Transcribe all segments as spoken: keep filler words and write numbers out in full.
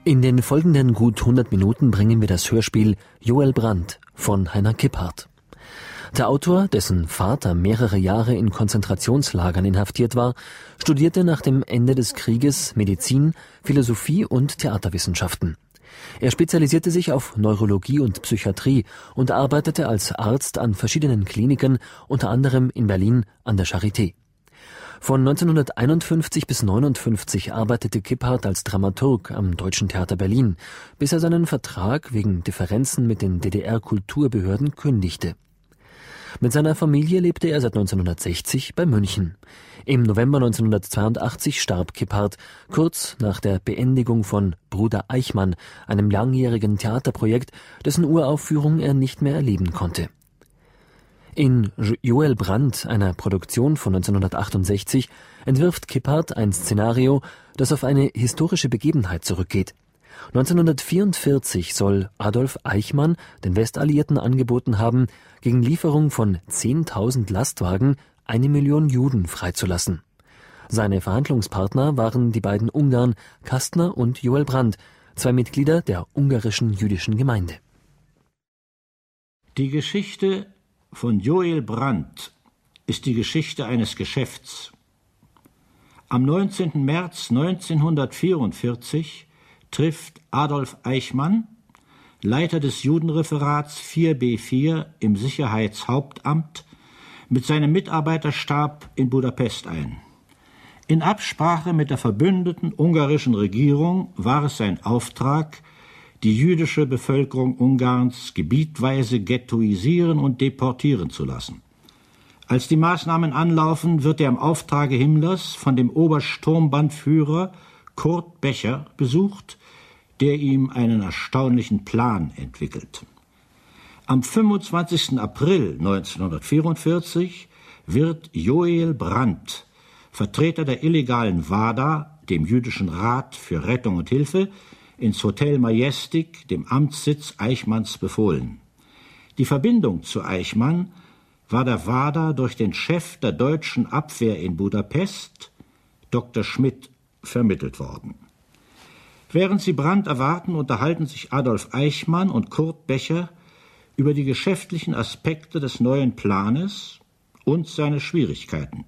In den folgenden gut hundert Minuten bringen wir das Hörspiel Joel Brand von Heiner Kipphardt. Der Autor, dessen Vater mehrere Jahre in Konzentrationslagern inhaftiert war, studierte nach dem Ende des Krieges Medizin, Philosophie und Theaterwissenschaften. Er spezialisierte sich auf Neurologie und Psychiatrie und arbeitete als Arzt an verschiedenen Kliniken, unter anderem in Berlin an der Charité. Von neunzehnhunderteinundfünfzig bis neunundfünfzig arbeitete Kipphardt als Dramaturg am Deutschen Theater Berlin, bis er seinen Vertrag wegen Differenzen mit den D D R-Kulturbehörden kündigte. Mit seiner Familie lebte er seit neunzehnhundertsechzig bei München. Im November neunzehnhundertzweiundachtzig starb Kipphardt, kurz nach der Beendigung von Bruder Eichmann, einem langjährigen Theaterprojekt, dessen Uraufführung er nicht mehr erleben konnte. In Joel Brand, einer Produktion von neunzehnhundertachtundsechzig, entwirft Kipphardt ein Szenario, das auf eine historische Begebenheit zurückgeht. neunzehnhundertvierundvierzig soll Adolf Eichmann den Westalliierten angeboten haben, gegen Lieferung von zehntausend Lastwagen eine Million Juden freizulassen. Seine Verhandlungspartner waren die beiden Ungarn Kastner und Joel Brand, zwei Mitglieder der ungarischen jüdischen Gemeinde. Die Geschichte von Joel Brand ist die Geschichte eines Geschäfts. Am neunzehnten März neunzehnhundertvierundvierzig trifft Adolf Eichmann, Leiter des Judenreferats vier B vier im Sicherheitshauptamt, mit seinem Mitarbeiterstab in Budapest ein. In Absprache mit der verbündeten ungarischen Regierung war es sein Auftrag, die jüdische Bevölkerung Ungarns gebietweise ghettoisieren und deportieren zu lassen. Als die Maßnahmen anlaufen, wird er im Auftrage Himmlers von dem Obersturmbannführer Kurt Becher besucht, der ihm einen erstaunlichen Plan entwickelt. Am fünfundzwanzigsten April neunzehnhundertvierundvierzig wird Joel Brand, Vertreter der illegalen WADA, dem Jüdischen Rat für Rettung und Hilfe, ins Hotel Majestic, dem Amtssitz Eichmanns, befohlen. Die Verbindung zu Eichmann war der WADA durch den Chef der deutschen Abwehr in Budapest, Doktor Schmidt, vermittelt worden. Während sie Brand erwarten, unterhalten sich Adolf Eichmann und Kurt Becher über die geschäftlichen Aspekte des neuen Planes und seine Schwierigkeiten.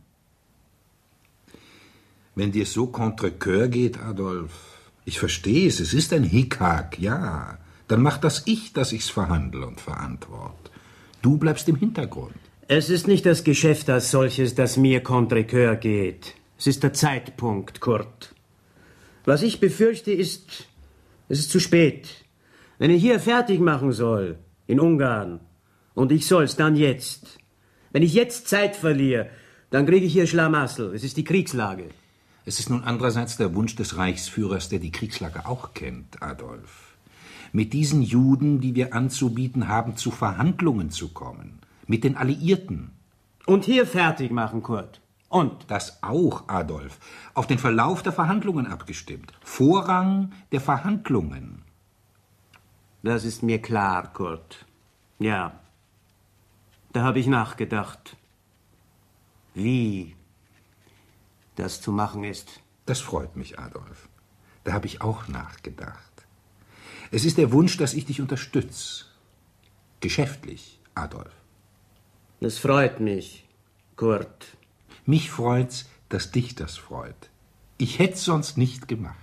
Wenn dir es so contre cœur geht, Adolf, ich verstehe es, es ist ein Hickhack, ja, dann mach das ich, dass ich's verhandle und verantworte. Du bleibst im Hintergrund. Es ist nicht das Geschäft als solches, das mir contre cœur geht. Es ist der Zeitpunkt, Kurt. Was ich befürchte ist, es ist zu spät. Wenn ich hier fertig machen soll, in Ungarn, und ich soll's dann jetzt. Wenn ich jetzt Zeit verliere, dann kriege ich hier Schlamassel. Es ist die Kriegslage. Es ist nun andererseits der Wunsch des Reichsführers, der die Kriegslage auch kennt, Adolf. Mit diesen Juden, die wir anzubieten haben, zu Verhandlungen zu kommen. Mit den Alliierten. Und hier fertig machen, Kurt. Und? Das auch, Adolf. Auf den Verlauf der Verhandlungen abgestimmt. Vorrang der Verhandlungen. Das ist mir klar, Kurt. Ja. Da habe ich nachgedacht. Wie das zu machen ist. Das freut mich, Adolf. Da habe ich auch nachgedacht. Es ist der Wunsch, dass ich dich unterstütze. Geschäftlich, Adolf. Das freut mich, Kurt. Mich freut's, dass dich das freut. Ich hätt's sonst nicht gemacht.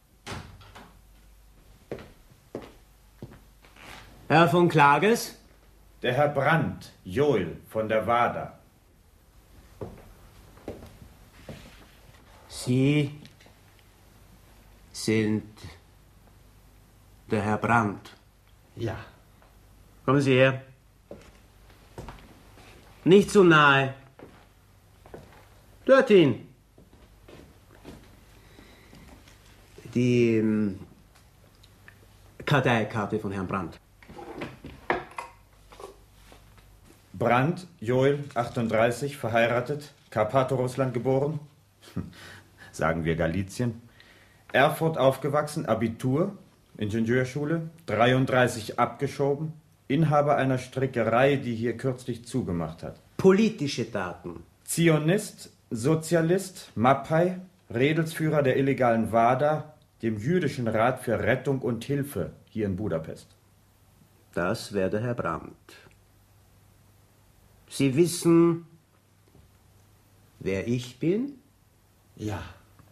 Herr von Klages? Der Herr Brand, Joel von der WADA. Sie sind der Herr Brand. Ja. Kommen Sie her. Nicht zu nahe. Dorthin. Die ähm, Karteikarte von Herrn Brand. Brand, Joel, achtunddreißig, verheiratet, Karpato-Russland geboren, sagen wir Galizien, Erfurt aufgewachsen, Abitur, Ingenieurschule, dreiunddreißig abgeschoben, Inhaber einer Strickerei, die hier kürzlich zugemacht hat. Politische Daten. Zionist, Sozialist, Mappai, Redelsführer der illegalen WADA, dem Jüdischen Rat für Rettung und Hilfe hier in Budapest. Das werde Herr Brandt. Sie wissen, wer ich bin? Ja.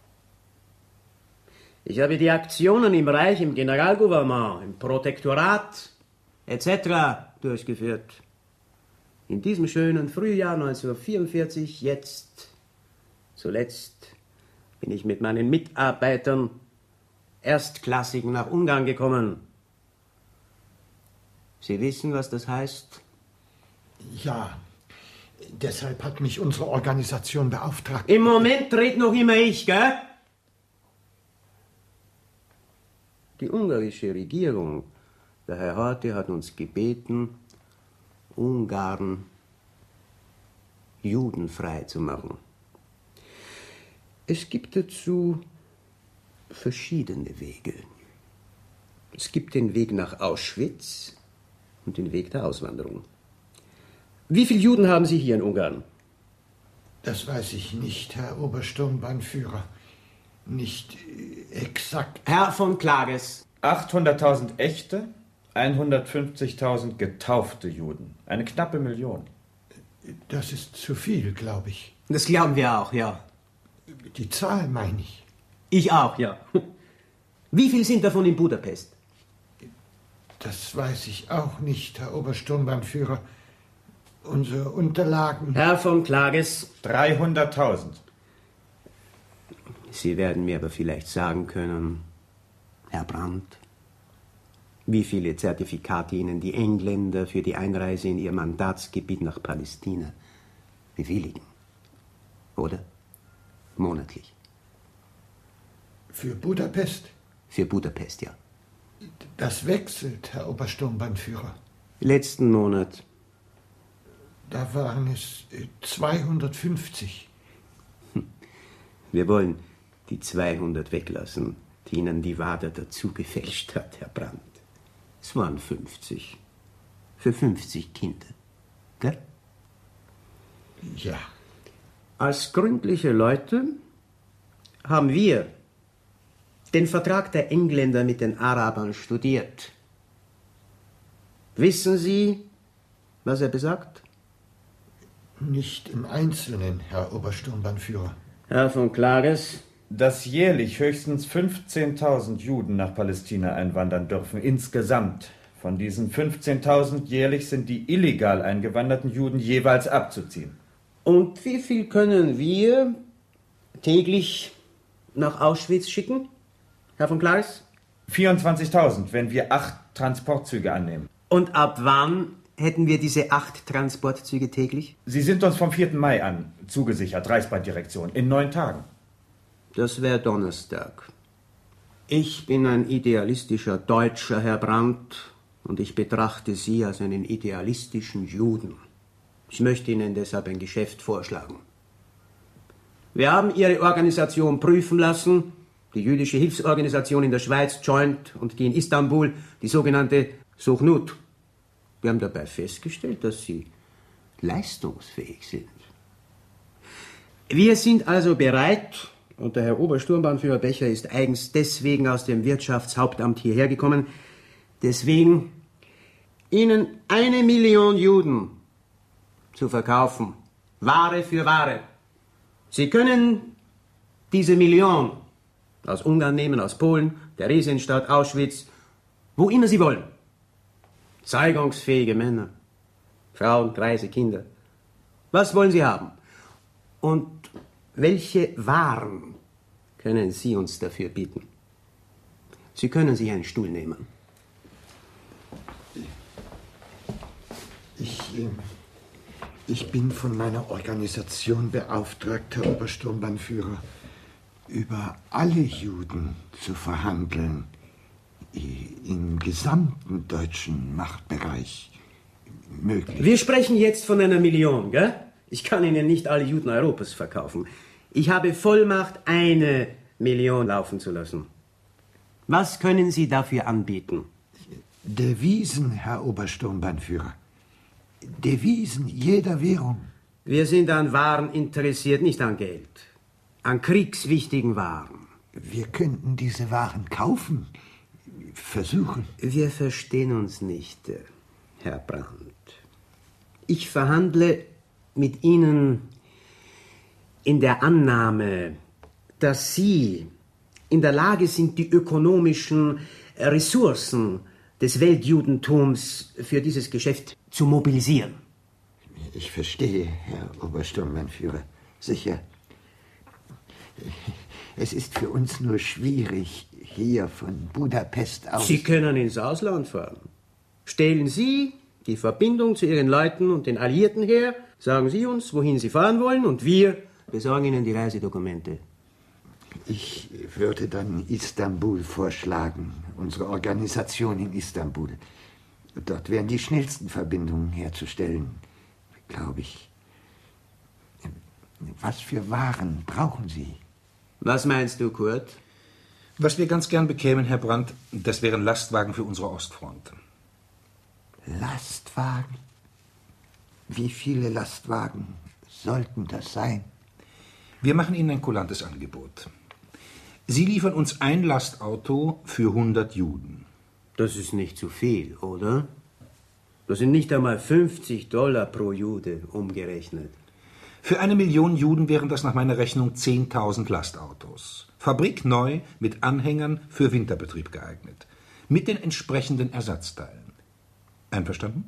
Ich habe die Aktionen im Reich, im Generalgouvernement, im Protektorat et cetera durchgeführt. In diesem schönen Frühjahr neunzehnhundertvierundvierzig, jetzt, zuletzt, bin ich mit meinen Mitarbeitern Erstklassigen nach Ungarn gekommen. Sie wissen, was das heißt? Ja, deshalb hat mich unsere Organisation beauftragt. Im Moment dreht noch immer ich, gell? Die ungarische Regierung, der Herr Horthy hat uns gebeten, Ungarn judenfrei zu machen. Es gibt dazu verschiedene Wege. Es gibt den Weg nach Auschwitz und den Weg der Auswanderung. Wie viele Juden haben Sie hier in Ungarn? Das weiß ich nicht, Herr Obersturmbannführer. Nicht äh, exakt. Herr von Klages. achthunderttausend echte, hundertfünfzigtausend getaufte Juden. Eine knappe Million. Das ist zu viel, glaube ich. Das glauben wir auch, ja. Die Zahl meine ich. Ich auch, ja. Wie viel sind davon in Budapest? Das weiß ich auch nicht, Herr Obersturmbannführer. Unsere Unterlagen... Herr von Klages. dreihunderttausend. Sie werden mir aber vielleicht sagen können, Herr Brandt, wie viele Zertifikate Ihnen die Engländer für die Einreise in Ihr Mandatsgebiet nach Palästina bewilligen. Oder? Monatlich. Für Budapest? Für Budapest, ja. Das wechselt, Herr Obersturmbannführer. Letzten Monat. Da waren es äh, zweihundertfünfzig. Wir wollen die zweihundert weglassen, die Ihnen die WADA dazu gefälscht hat, Herr Brandt. Es waren fünfzig. Für fünfzig Kinder. Gell? Ja. Als gründliche Leute haben wir den Vertrag der Engländer mit den Arabern studiert. Wissen Sie, was er besagt? Nicht im Einzelnen, Herr Obersturmbannführer. Herr von Klages. Dass jährlich höchstens fünfzehntausend Juden nach Palästina einwandern dürfen, insgesamt. Von diesen fünfzehntausend jährlich sind die illegal eingewanderten Juden jeweils abzuziehen. Und wie viel können wir täglich nach Auschwitz schicken, Herr von Klages? vierundzwanzigtausend, wenn wir acht Transportzüge annehmen. Und ab wann hätten wir diese acht Transportzüge täglich? Sie sind uns vom vierten Mai an zugesichert, Reichsbahndirektion, in neun Tagen. Das wäre Donnerstag. Ich bin ein idealistischer Deutscher, Herr Brandt, und ich betrachte Sie als einen idealistischen Juden. Ich möchte Ihnen deshalb ein Geschäft vorschlagen. Wir haben Ihre Organisation prüfen lassen, die jüdische Hilfsorganisation in der Schweiz, Joint, und die in Istanbul, die sogenannte Sochnut. Wir haben dabei festgestellt, dass Sie leistungsfähig sind. Wir sind also bereit, und der Herr Obersturmbannführer Becher ist eigens deswegen aus dem Wirtschaftshauptamt hierher gekommen, deswegen Ihnen eine Million Juden zu verkaufen, Ware für Ware. Sie können diese Million aus Ungarn nehmen, aus Polen, der Riesenstadt Auschwitz, wo immer Sie wollen. Zeugungsfähige Männer, Frauen, greise Kinder. Was wollen Sie haben? Und welche Waren können Sie uns dafür bieten? Sie können sich einen Stuhl nehmen. Ich, äh, ich bin von meiner Organisation beauftragt, Herr Obersturmbannführer, über alle Juden zu verhandeln, im gesamten deutschen Machtbereich möglich. Wir sprechen jetzt von einer Million, gell? Ich kann Ihnen nicht alle Juden Europas verkaufen. Ich habe Vollmacht, eine Million laufen zu lassen. Was können Sie dafür anbieten? Devisen, Herr Obersturmbannführer. Devisen jeder Währung. Wir sind an Waren interessiert, nicht an Geld. An kriegswichtigen Waren. Wir könnten diese Waren kaufen, versuchen. Wir verstehen uns nicht, Herr Brandt. Ich verhandle mit Ihnen in der Annahme, dass Sie in der Lage sind, die ökonomischen Ressourcen des Weltjudentums für dieses Geschäft zu mobilisieren. Ich verstehe, Herr Obersturmbannführer. Sicher. Es ist für uns nur schwierig, hier von Budapest aus... Sie können ins Ausland fahren. Stellen Sie die Verbindung zu Ihren Leuten und den Alliierten her, sagen Sie uns, wohin Sie fahren wollen, und wir besorgen Ihnen die Reisedokumente. Ich würde dann Istanbul vorschlagen, unsere Organisation in Istanbul. Dort wären die schnellsten Verbindungen herzustellen, glaube ich. Was für Waren brauchen Sie? Was meinst du, Kurt? Was wir ganz gern bekämen, Herr Brandt, das wären Lastwagen für unsere Ostfront. Lastwagen? Wie viele Lastwagen sollten das sein? Wir machen Ihnen ein kulantes Angebot. Sie liefern uns ein Lastauto für hundert Juden. Das ist nicht zu viel, oder? Das sind nicht einmal fünfzig Dollar pro Jude umgerechnet. Für eine Million Juden wären das nach meiner Rechnung zehntausend Lastautos. Fabrikneu mit Anhängern für Winterbetrieb geeignet. Mit den entsprechenden Ersatzteilen. Einverstanden?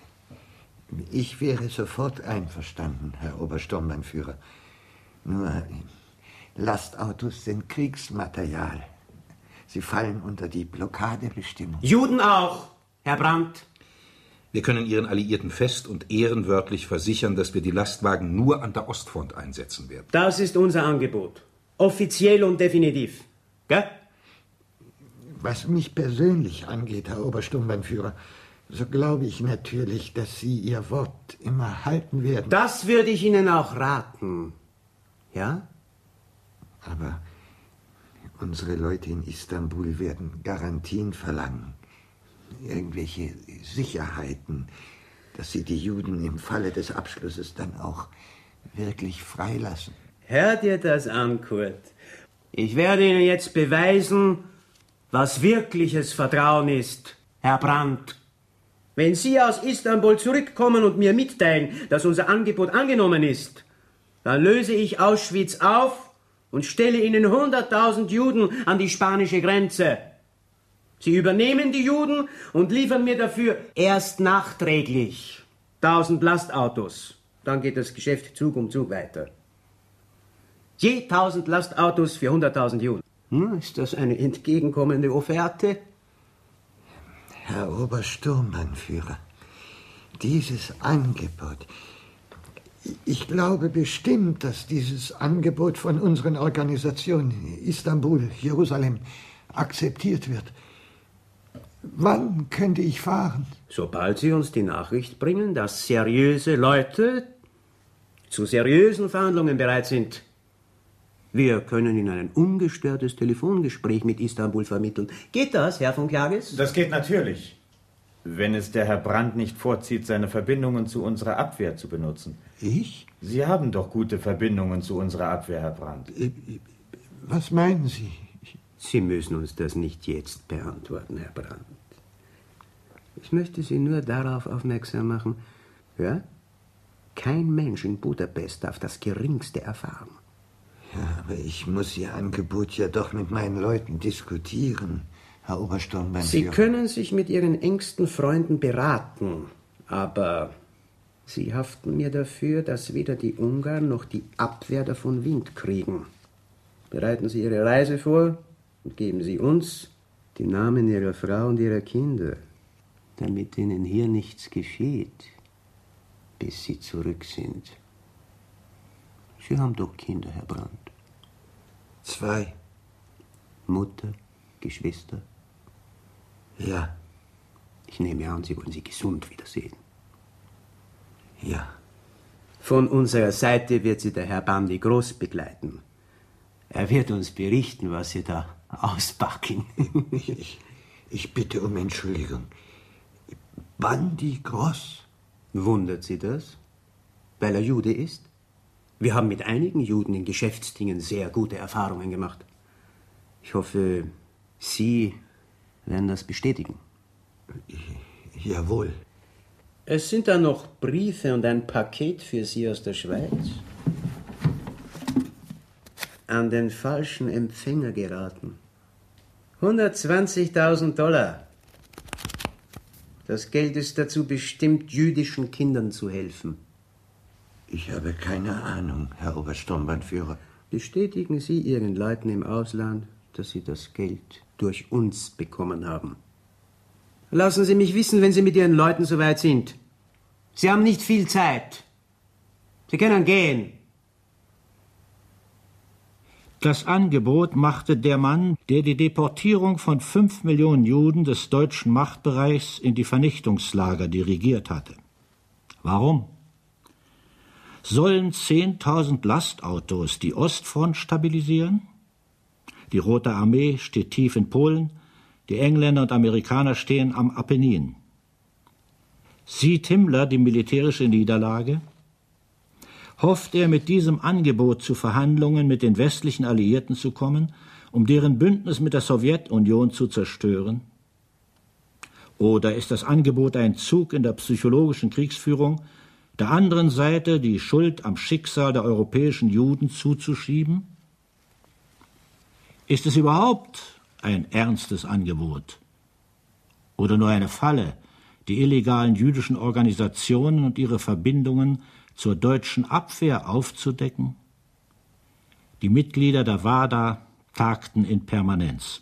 Ich wäre sofort einverstanden, Herr Obersturmbannführer. Nur Lastautos sind Kriegsmaterial. Sie fallen unter die Blockadebestimmung. Juden auch, Herr Brandt. Wir können Ihren Alliierten fest und ehrenwörtlich versichern, dass wir die Lastwagen nur an der Ostfront einsetzen werden. Das ist unser Angebot. Offiziell und definitiv. Gell? Was mich persönlich angeht, Herr Obersturmbannführer, so glaube ich natürlich, dass Sie Ihr Wort immer halten werden. Das würde ich Ihnen auch raten. Ja? Aber unsere Leute in Istanbul werden Garantien verlangen. Irgendwelche Sicherheiten, dass sie die Juden im Falle des Abschlusses dann auch wirklich freilassen. Hör dir das an, Kurt. Ich werde Ihnen jetzt beweisen, was wirkliches Vertrauen ist, Herr Brandt. Wenn Sie aus Istanbul zurückkommen und mir mitteilen, dass unser Angebot angenommen ist, dann löse ich Auschwitz auf und stelle Ihnen hunderttausend Juden an die spanische Grenze. Sie übernehmen die Juden und liefern mir dafür erst nachträglich tausend Lastautos. Dann geht das Geschäft Zug um Zug weiter. Je tausend Lastautos für hunderttausend Juden. Hm, ist das eine entgegenkommende Offerte? Herr Obersturmbannführer, dieses Angebot... Ich glaube bestimmt, dass dieses Angebot von unseren Organisationen Istanbul, Jerusalem akzeptiert wird. Wann könnte ich fahren? Sobald Sie uns die Nachricht bringen, dass seriöse Leute zu seriösen Verhandlungen bereit sind. Wir können Ihnen ein ungestörtes Telefongespräch mit Istanbul vermitteln. Geht das, Herr von Klages? Das geht natürlich. Wenn es der Herr Brandt nicht vorzieht, seine Verbindungen zu unserer Abwehr zu benutzen. Ich? Sie haben doch gute Verbindungen zu unserer Abwehr, Herr Brandt. Was meinen Sie? Sie müssen uns das nicht jetzt beantworten, Herr Brandt. Ich möchte Sie nur darauf aufmerksam machen, ja? Kein Mensch in Budapest darf das Geringste erfahren. Ja, aber ich muss Ihr Angebot ja doch mit meinen Leuten diskutieren, Herr Obersturmbannführer. Sie können sich mit Ihren engsten Freunden beraten, aber Sie haften mir dafür, dass weder die Ungarn noch die Abwehr davon Wind kriegen. Bereiten Sie Ihre Reise vor und geben Sie uns die Namen Ihrer Frau und Ihrer Kinder, damit Ihnen hier nichts geschieht, bis Sie zurück sind. Sie haben doch Kinder, Herr Brandt. Zwei. Mutter, Geschwister. Ja. Ich nehme an, Sie wollen sie gesund wiedersehen. Ja. Von unserer Seite wird Sie der Herr Bandi groß begleiten. Er wird uns berichten, was Sie da auspacken. ich, ich bitte um Entschuldigung. Bandi Gross? Wundert Sie das? Weil er Jude ist? Wir haben mit einigen Juden in Geschäftsdingen sehr gute Erfahrungen gemacht. Ich hoffe, Sie werden das bestätigen. Jawohl. Es sind da noch Briefe und ein Paket für Sie aus der Schweiz. An den falschen Empfänger geraten. hundertzwanzigtausend Dollar. Das Geld ist dazu bestimmt, jüdischen Kindern zu helfen. Ich habe keine Ahnung, Herr Obersturmbannführer. Bestätigen Sie Ihren Leuten im Ausland, dass Sie das Geld durch uns bekommen haben. Lassen Sie mich wissen, wenn Sie mit Ihren Leuten soweit sind. Sie haben nicht viel Zeit. Sie können gehen. Das Angebot machte der Mann, der die Deportierung von fünf Millionen Juden des deutschen Machtbereichs in die Vernichtungslager dirigiert hatte. Warum? Sollen zehntausend Lastautos die Ostfront stabilisieren? Die Rote Armee steht tief in Polen, die Engländer und Amerikaner stehen am Apennin. Sieht Himmler die militärische Niederlage? Hofft er, mit diesem Angebot zu Verhandlungen mit den westlichen Alliierten zu kommen, um deren Bündnis mit der Sowjetunion zu zerstören? Oder ist das Angebot ein Zug in der psychologischen Kriegsführung, der anderen Seite die Schuld am Schicksal der europäischen Juden zuzuschieben? Ist es überhaupt ein ernstes Angebot? Oder nur eine Falle, die illegalen jüdischen Organisationen und ihre Verbindungen zur deutschen Abwehr aufzudecken? Die Mitglieder der WADA tagten in Permanenz.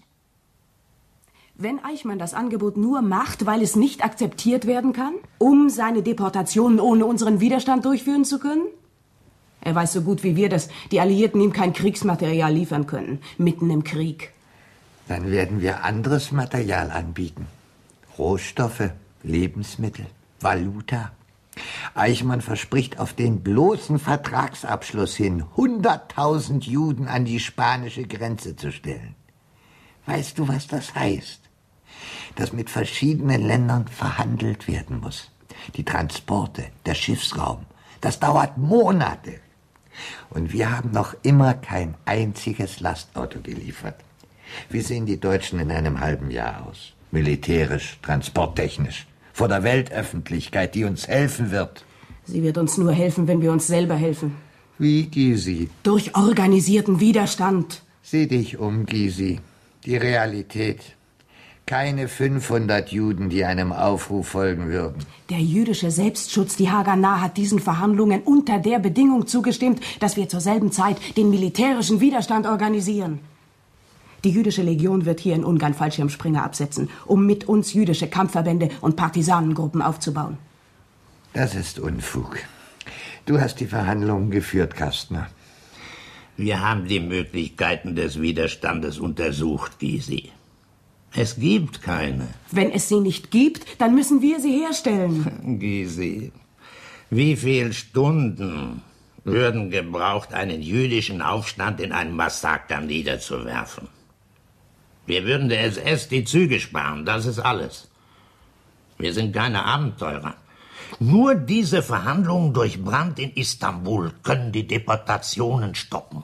Wenn Eichmann das Angebot nur macht, weil es nicht akzeptiert werden kann, um seine Deportationen ohne unseren Widerstand durchführen zu können? Er weiß so gut wie wir, dass die Alliierten ihm kein Kriegsmaterial liefern können, mitten im Krieg. Dann werden wir anderes Material anbieten. Rohstoffe, Lebensmittel, Valuta. Eichmann verspricht auf den bloßen Vertragsabschluss hin, hunderttausend Juden an die spanische Grenze zu stellen. Weißt du, was das heißt? Dass mit verschiedenen Ländern verhandelt werden muss. Die Transporte, der Schiffsraum, das dauert Monate. Und wir haben noch immer kein einziges Lastauto geliefert. Wie sehen die Deutschen in einem halben Jahr aus? Militärisch, transporttechnisch. Vor der Weltöffentlichkeit, die uns helfen wird. Sie wird uns nur helfen, wenn wir uns selber helfen. Wie, Gysi? Durch organisierten Widerstand. Sieh dich um, Gysi. Die Realität. Keine fünfhundert Juden, die einem Aufruf folgen würden. Der jüdische Selbstschutz, die Haganah, hat diesen Verhandlungen unter der Bedingung zugestimmt, dass wir zur selben Zeit den militärischen Widerstand organisieren. Die jüdische Legion wird hier in Ungarn Fallschirmspringer absetzen, um mit uns jüdische Kampfverbände und Partisanengruppen aufzubauen. Das ist Unfug. Du hast die Verhandlungen geführt, Kastner. Wir haben die Möglichkeiten des Widerstandes untersucht, Gysi. Es gibt keine. Wenn es sie nicht gibt, dann müssen wir sie herstellen. Gysi, wie viele Stunden würden gebraucht, einen jüdischen Aufstand in einem Massaker niederzuwerfen? Wir würden der S S die Züge sparen, das ist alles. Wir sind keine Abenteurer. Nur diese Verhandlungen durch Brandt in Istanbul können die Deportationen stoppen.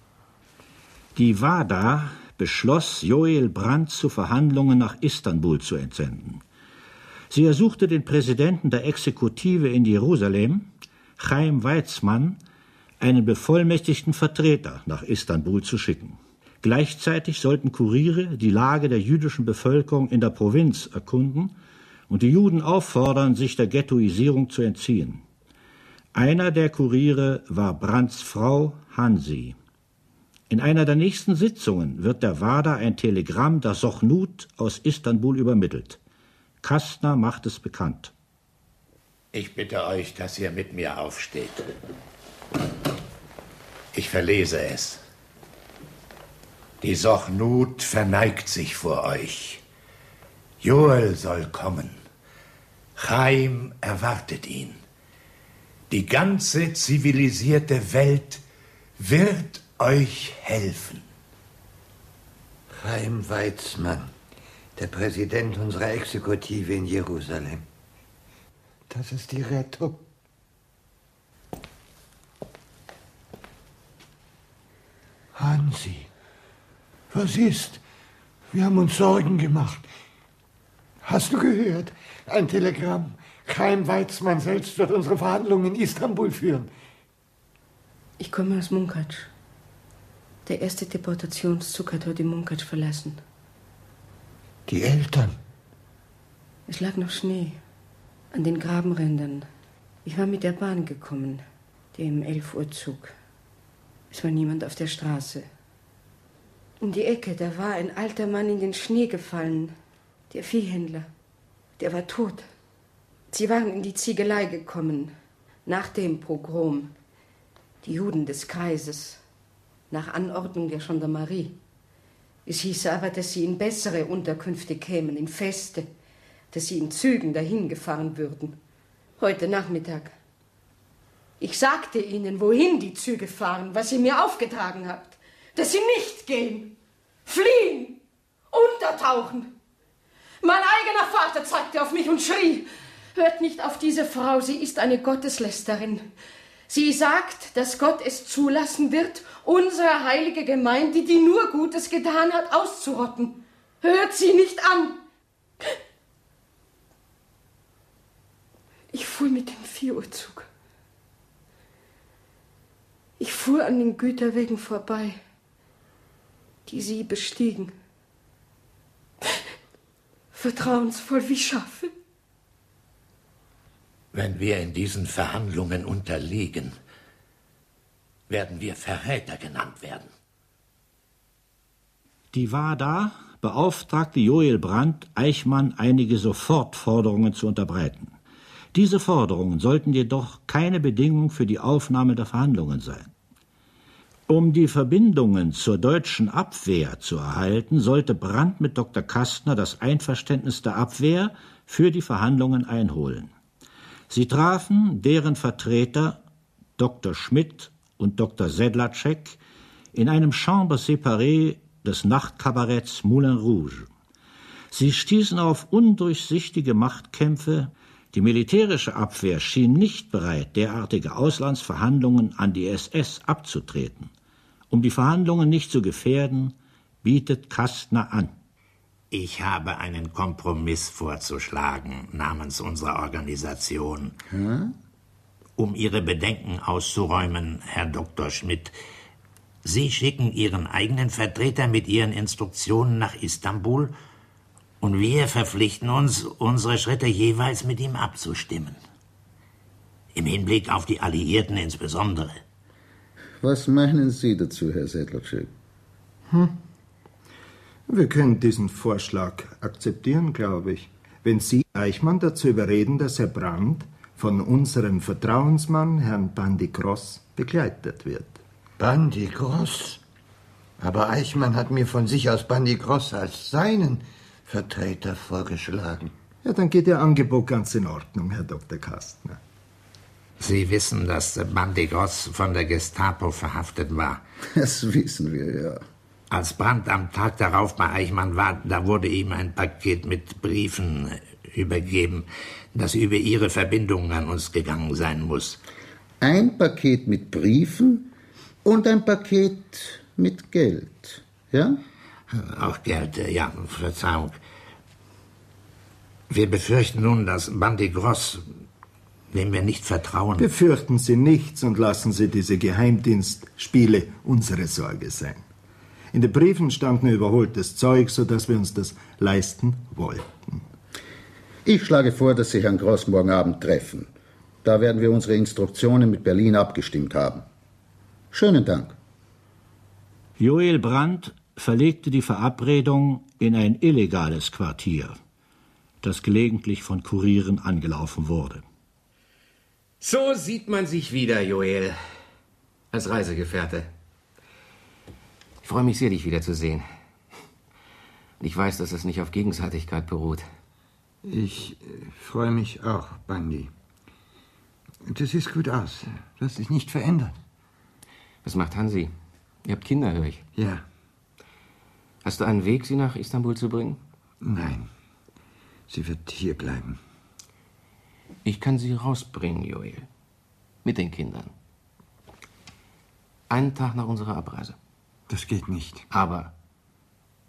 Die WADA beschloss, Joel Brandt zu Verhandlungen nach Istanbul zu entsenden. Sie ersuchte den Präsidenten der Exekutive in Jerusalem, Chaim Weizmann, einen bevollmächtigten Vertreter nach Istanbul zu schicken. Gleichzeitig sollten Kuriere die Lage der jüdischen Bevölkerung in der Provinz erkunden und die Juden auffordern, sich der Ghettoisierung zu entziehen. Einer der Kuriere war Brandts Frau Hansi. In einer der nächsten Sitzungen wird der WADA ein Telegramm der Sochnut aus Istanbul übermittelt. Kastner macht es bekannt. Ich bitte euch, dass ihr mit mir aufsteht. Ich verlese es. Die Sochnut verneigt sich vor euch. Joel soll kommen. Chaim erwartet ihn. Die ganze zivilisierte Welt wird euch helfen. Chaim Weizmann, der Präsident unserer Exekutive in Jerusalem. Das ist die Rettung. Hansi. Was ist? Wir haben uns Sorgen gemacht. Hast du gehört? Ein Telegramm. Chaim Weizmann selbst wird unsere Verhandlungen in Istanbul führen. Ich komme aus Munkac. Der erste Deportationszug hat heute Munkac verlassen. Die Eltern? Es lag noch Schnee an den Grabenrändern. Ich war mit der Bahn gekommen, dem elf Uhr Zug. Es war niemand auf der Straße. Um die Ecke, da war ein alter Mann in den Schnee gefallen. Der Viehhändler. Der war tot. Sie waren in die Ziegelei gekommen, nach dem Pogrom. Die Juden des Kreises, nach Anordnung der Gendarmerie. Es hieß aber, dass sie in bessere Unterkünfte kämen, in Feste, dass sie in Zügen dahin gefahren würden. Heute Nachmittag. Ich sagte Ihnen, wohin die Züge fahren, was ihr mir aufgetragen habt. Dass sie nicht gehen, fliehen, untertauchen. Mein eigener Vater zeigte auf mich und schrie: Hört nicht auf diese Frau, sie ist eine Gotteslästerin. Sie sagt, dass Gott es zulassen wird, unsere heilige Gemeinde, die nur Gutes getan hat, auszurotten. Hört sie nicht an. Ich fuhr mit dem vier Uhr Zug. Ich fuhr an den Güterwegen vorbei, die Sie bestiegen. Vertrauensvoll wie Schafe. Wenn wir in diesen Verhandlungen unterliegen, werden wir Verräter genannt werden. Die WADA beauftragte Joel Brandt, Eichmann einige Sofortforderungen zu unterbreiten. Diese Forderungen sollten jedoch keine Bedingung für die Aufnahme der Verhandlungen sein. Um die Verbindungen zur deutschen Abwehr zu erhalten, sollte Brandt mit Doktor Kastner das Einverständnis der Abwehr für die Verhandlungen einholen. Sie trafen deren Vertreter Doktor Schmidt und Doktor Sedlacek in einem Chambre séparée des Nachtkabaretts Moulin Rouge. Sie stießen auf undurchsichtige Machtkämpfe. Die militärische Abwehr schien nicht bereit, derartige Auslandsverhandlungen an die S S abzutreten. Um die Verhandlungen nicht zu gefährden, bietet Kastner an: Ich habe einen Kompromiss vorzuschlagen namens unserer Organisation. Hm? Um Ihre Bedenken auszuräumen, Herr Doktor Schmidt, Sie schicken Ihren eigenen Vertreter mit Ihren Instruktionen nach Istanbul und wir verpflichten uns, unsere Schritte jeweils mit ihm abzustimmen. Im Hinblick auf die Alliierten insbesondere. Was meinen Sie dazu, Herr Sedlacek? Hm. Wir können diesen Vorschlag akzeptieren, glaube ich, wenn Sie Eichmann dazu überreden, dass Herr Brandt von unserem Vertrauensmann, Herrn Bandy-Gross, begleitet wird. Bandy-Gross? Aber Eichmann hat mir von sich aus Bandy-Gross als seinen Vertreter vorgeschlagen. Ja, dann geht Ihr Angebot ganz in Ordnung, Herr Doktor Kastner. Sie wissen, dass Bandy-Gross von der Gestapo verhaftet war. Das wissen wir, ja. Als Brandt am Tag darauf bei Eichmann war, da wurde ihm ein Paket mit Briefen übergeben, das über Ihre Verbindungen an uns gegangen sein muss. Ein Paket mit Briefen und ein Paket mit Geld, ja? Auch Geld, ja, Verzeihung. Wir befürchten nun, dass Bandy-Gross, dem wir nicht vertrauen... Befürchten Sie nichts und lassen Sie diese Geheimdienstspiele unsere Sorge sein. In den Briefen stand nur überholtes Zeug, sodass wir uns das leisten wollten. Ich schlage vor, dass Sie Herrn Gross morgen Abend treffen. Da werden wir unsere Instruktionen mit Berlin abgestimmt haben. Schönen Dank. Joel Brandt verlegte die Verabredung in ein illegales Quartier, das gelegentlich von Kurieren angelaufen wurde. So sieht man sich wieder, Joel, als Reisegefährte. Ich freue mich sehr, dich wiederzusehen. Und ich weiß, dass es nicht auf Gegenseitigkeit beruht. Ich äh, freue mich auch, Bandy. Das sieht gut aus. Du hast dich nicht verändert. Was macht Hansi? Ihr habt Kinder, höre ich. Ja. Hast du einen Weg, sie nach Istanbul zu bringen? Nein. Sie wird hier bleiben. Ich kann sie rausbringen, Joel. Mit den Kindern. Einen Tag nach unserer Abreise. Das geht nicht. Aber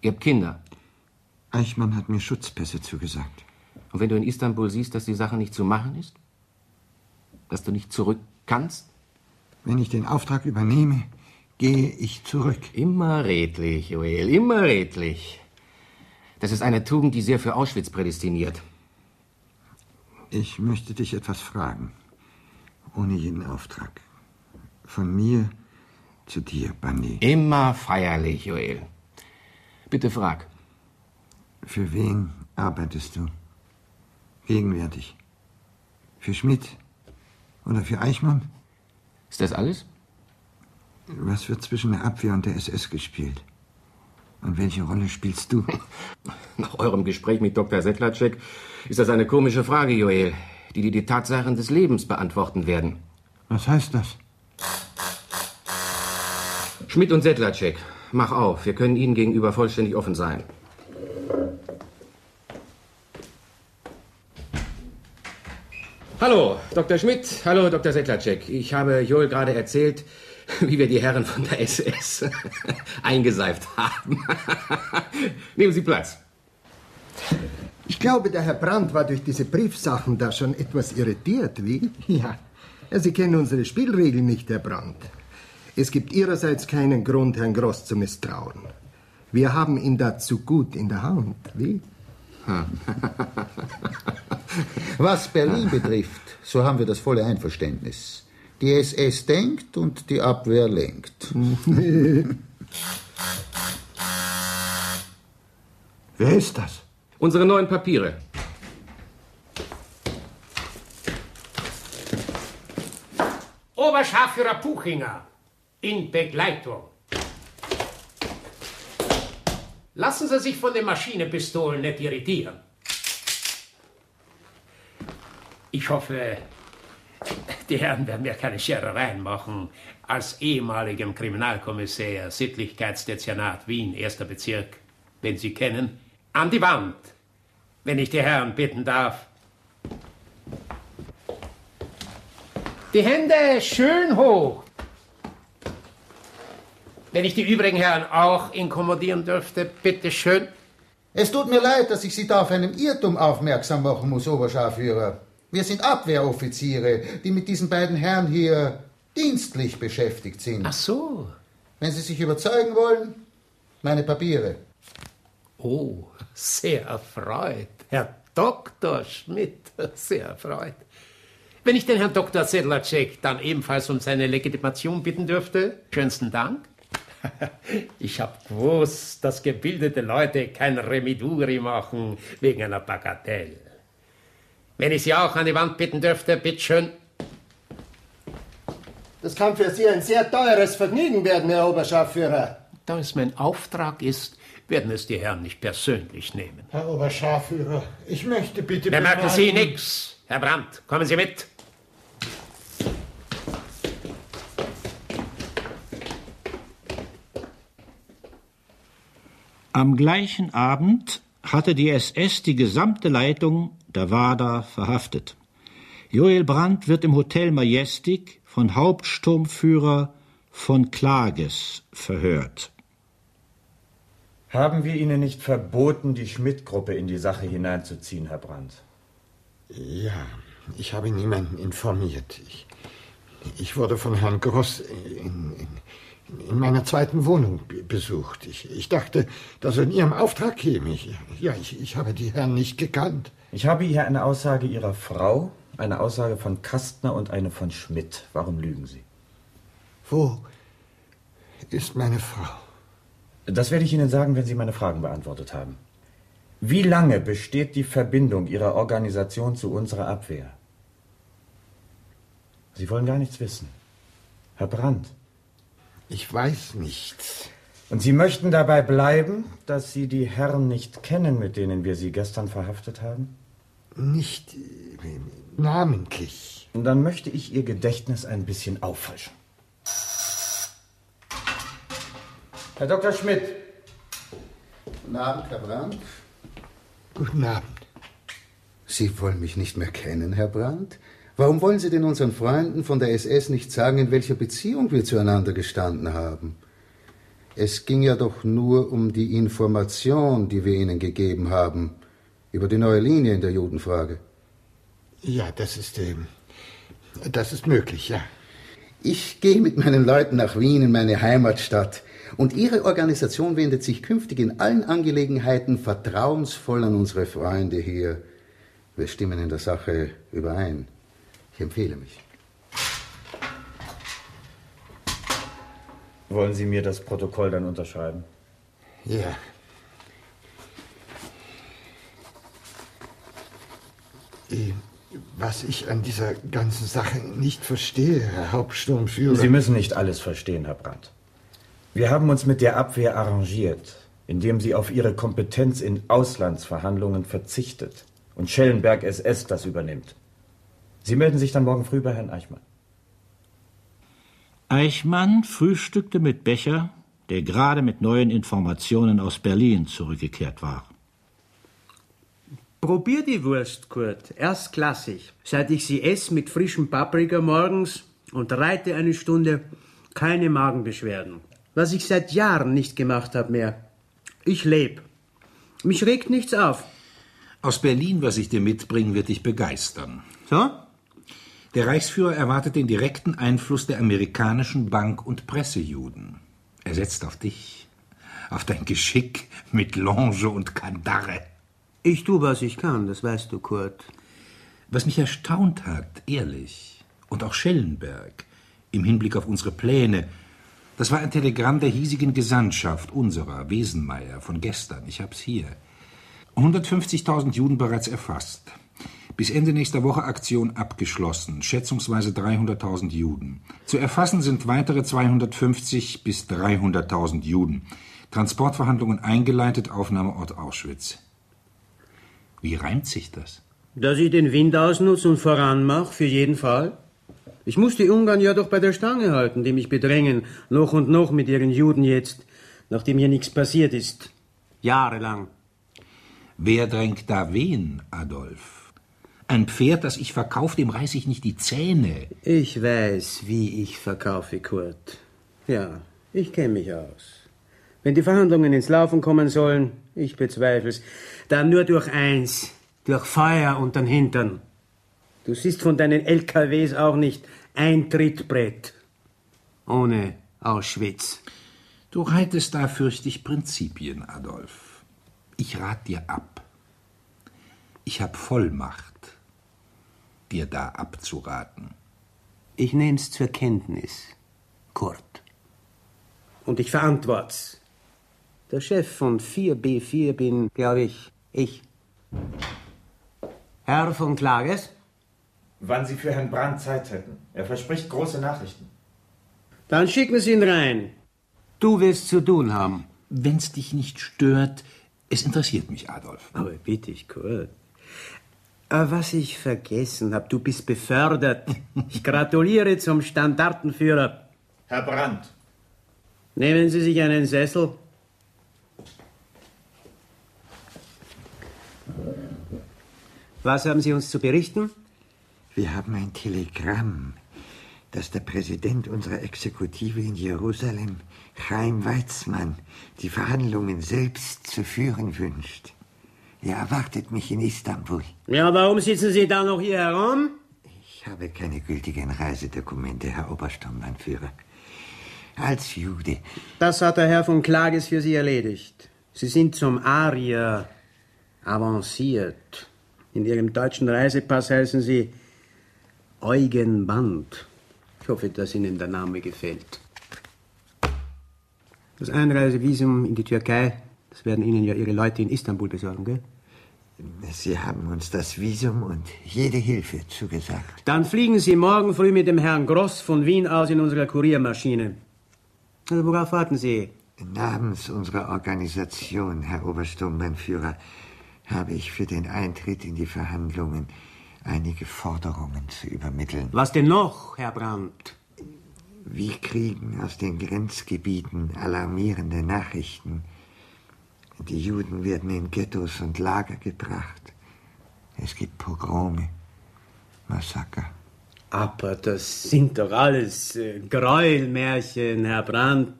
Ihr habt Kinder. Eichmann hat mir Schutzpässe zugesagt. Und wenn du in Istanbul siehst, dass die Sache nicht zu machen ist? Dass du nicht zurück kannst? Wenn ich den Auftrag übernehme, gehe ich zurück. Immer redlich, Joel, immer redlich. Das ist eine Tugend, die sehr für Auschwitz prädestiniert. Ich möchte dich etwas fragen. Ohne jeden Auftrag. Von mir zu dir, Bandi. Immer feierlich, Joel. Bitte frag. Für wen arbeitest du? Gegenwärtig? Für Schmidt? Oder für Eichmann? Ist das alles? Was wird zwischen der Abwehr und der S S gespielt? Und welche Rolle spielst du? Nach eurem Gespräch mit Doktor Sedlacek ist das eine komische Frage, Joel, die dir die Tatsachen des Lebens beantworten werden. Was heißt das? Schmidt und Sedlacek, mach auf. Wir können Ihnen gegenüber vollständig offen sein. Hallo, Doktor Schmidt. Hallo, Doktor Sedlacek. Ich habe Joel gerade erzählt, wie wir die Herren von der S S eingeseift haben. Nehmen Sie Platz. Ich glaube, der Herr Brandt war durch diese Briefsachen da schon etwas irritiert, wie? Ja. Sie kennen unsere Spielregeln nicht, Herr Brandt. Es gibt Ihrerseits keinen Grund, Herrn Gross zu misstrauen. Wir haben ihn da zu gut in der Hand, wie? Was Berlin betrifft, so haben wir das volle Einverständnis. Die S S denkt und die Abwehr lenkt. Wer ist das? Unsere neuen Papiere. Oberscharführer Puchinger in Begleitung. Lassen Sie sich von den Maschinenpistolen nicht irritieren. Ich hoffe, die Herren werden mir keine Scherereien machen. Als ehemaligem Kriminalkommissär, Sittlichkeitsdezernat Wien, erster Bezirk, wenn Sie kennen, an die Wand, wenn ich die Herren bitten darf. Die Hände schön hoch. Wenn ich die übrigen Herren auch inkommodieren dürfte, bitte schön. Es tut mir leid, dass ich Sie da auf einen Irrtum aufmerksam machen muss, Oberscharführer. Wir sind Abwehroffiziere, die mit diesen beiden Herren hier dienstlich beschäftigt sind. Ach so. Wenn Sie sich überzeugen wollen, meine Papiere. Oh, sehr erfreut. Herr Doktor Schmidt, sehr erfreut. Wenn ich den Herrn Doktor Sedlacek dann ebenfalls um seine Legitimation bitten dürfte, schönsten Dank. Ich hab gewusst, dass gebildete Leute kein Remiduri machen wegen einer Bagatelle. Wenn ich Sie auch an die Wand bitten dürfte, bitteschön. Das kann für Sie ein sehr teures Vergnügen werden, Herr Oberscharführer. Da es mein Auftrag ist, werden es die Herren nicht persönlich nehmen. Herr Oberscharführer, ich möchte bitte... Bemerken Sie nichts. Herr Brandt, kommen Sie mit. Am gleichen Abend hatte die S S die gesamte Leitung der WADA verhaftet. Joel Brandt wird im Hotel Majestic von Hauptsturmführer von Klages verhört. Haben wir Ihnen nicht verboten, die Schmidt-Gruppe in die Sache hineinzuziehen, Herr Brandt? Ja, ich habe niemanden informiert. Ich, ich wurde von Herrn Gross in, in, in meiner zweiten Wohnung besucht. Ich, ich dachte, dass er in Ihrem Auftrag käme. Ich, ja, ich, ich habe die Herren nicht gekannt. Ich habe hier eine Aussage Ihrer Frau, eine Aussage von Kastner und eine von Schmidt. Warum lügen Sie? Wo ist meine Frau? Das werde ich Ihnen sagen, wenn Sie meine Fragen beantwortet haben. Wie lange besteht die Verbindung Ihrer Organisation zu unserer Abwehr? Sie wollen gar nichts wissen. Herr Brandt. Ich weiß nichts. Und Sie möchten dabei bleiben, dass Sie die Herren nicht kennen, mit denen wir Sie gestern verhaftet haben? Nicht äh, namentlich. Und dann möchte ich Ihr Gedächtnis ein bisschen auffrischen. Herr Doktor Schmidt. Guten Abend, Herr Brandt. Guten Abend. Sie wollen mich nicht mehr kennen, Herr Brandt? Warum wollen Sie denn unseren Freunden von der S S nicht sagen, in welcher Beziehung wir zueinander gestanden haben? Es ging ja doch nur um die Information, die wir Ihnen gegeben haben, über die neue Linie in der Judenfrage. Ja, das ist, äh, das ist möglich, ja. Ich gehe mit meinen Leuten nach Wien in meine Heimatstadt und Ihre Organisation wendet sich künftig in allen Angelegenheiten vertrauensvoll an unsere Freunde hier. Wir stimmen in der Sache überein. Ich empfehle mich. Wollen Sie mir das Protokoll dann unterschreiben? Ja. Was ich an dieser ganzen Sache nicht verstehe, Herr Hauptsturmführer... Sie müssen nicht alles verstehen, Herr Brandt. Wir haben uns mit der Abwehr arrangiert, indem sie auf ihre Kompetenz in Auslandsverhandlungen verzichtet und Schellenberg S S das übernimmt. Sie melden sich dann morgen früh bei Herrn Eichmann. Eichmann frühstückte mit Becher, der gerade mit neuen Informationen aus Berlin zurückgekehrt war. Probier die Wurst, Kurt. Erstklassig. Seit ich sie esse mit frischem Paprika morgens und reite eine Stunde, keine Magenbeschwerden. Was ich seit Jahren nicht gemacht habe mehr. Ich lebe. Mich regt nichts auf. Aus Berlin, was ich dir mitbringe, wird dich begeistern. So? Der Reichsführer erwartet den direkten Einfluss der amerikanischen Bank- und Pressejuden. Er setzt auf dich, auf dein Geschick mit Longe und Kandare. Ich tu, was ich kann, das weißt du, Kurt. Was mich erstaunt hat, ehrlich, und auch Schellenberg, im Hinblick auf unsere Pläne, das war ein Telegramm der hiesigen Gesandtschaft, unserer, Wesenmeier, von gestern. Ich hab's hier. hundertfünfzigtausend Juden bereits erfasst. Bis Ende nächster Woche Aktion abgeschlossen. Schätzungsweise dreihunderttausend Juden. Zu erfassen sind weitere zweihundertfünfzig bis dreihunderttausend Juden. Transportverhandlungen eingeleitet, Aufnahmeort Auschwitz. Wie reimt sich das? Dass ich den Wind ausnutze und voranmach, für jeden Fall. Ich muss die Ungarn ja doch bei der Stange halten, die mich bedrängen, noch und noch mit ihren Juden jetzt, nachdem hier nichts passiert ist. Jahrelang. Wer drängt da wen, Adolf? Ein Pferd, das ich verkaufe, dem reiß ich nicht die Zähne. Ich weiß, wie ich verkaufe, Kurt. Ja, ich kenne mich aus. Wenn die Verhandlungen ins Laufen kommen sollen, ich bezweifel's, dann nur durch eins, durch Feuer und den Hintern. Du siehst von deinen L K Ws auch nicht ein Trittbrett. Ohne Auschwitz. Du reitest da, fürchte ich, Prinzipien, Adolf. Ich rat dir ab. Ich hab Vollmacht, dir da abzuraten. Ich nehm's zur Kenntnis, Kurt. Und ich verantwort's. Der Chef von vier B vier bin, glaube ich, ich. Herr von Klages? Wann Sie für Herrn Brandt Zeit hätten. Er verspricht große Nachrichten. Dann schicken Sie ihn rein. Du wirst zu tun haben. Wenn's dich nicht stört, es interessiert mich, Adolf. Aber bitte, Kurt. Aber was ich vergessen habe, du bist befördert. Ich gratuliere zum Standartenführer. Herr Brandt. Nehmen Sie sich einen Sessel. Was haben Sie uns zu berichten? Wir haben ein Telegramm, das der Präsident unserer Exekutive in Jerusalem, Chaim Weizmann, die Verhandlungen selbst zu führen wünscht. Er erwartet mich in Istanbul. Ja, warum sitzen Sie da noch hier herum? Ich habe keine gültigen Reisedokumente, Herr Obersturmbannführer. Als Jude. Das hat der Herr von Klages für Sie erledigt. Sie sind zum Arier avanciert. In Ihrem deutschen Reisepass heißen Sie Eugen Brandt. Ich hoffe, dass Ihnen der Name gefällt. Das Einreisevisum in die Türkei, das werden Ihnen ja Ihre Leute in Istanbul besorgen, gell? Sie haben uns das Visum und jede Hilfe zugesagt. Dann fliegen Sie morgen früh mit dem Herrn Gross von Wien aus in unserer Kuriermaschine. Also worauf warten Sie? Namens unserer Organisation, Herr Obersturmbannführer, habe ich für den Eintritt in die Verhandlungen einige Forderungen zu übermitteln. Was denn noch, Herr Brandt? Wir kriegen aus den Grenzgebieten alarmierende Nachrichten. Die Juden werden in Ghettos und Lager gebracht. Es gibt Pogrome, Massaker. Aber das sind doch alles äh, Gräuelmärchen, Herr Brandt.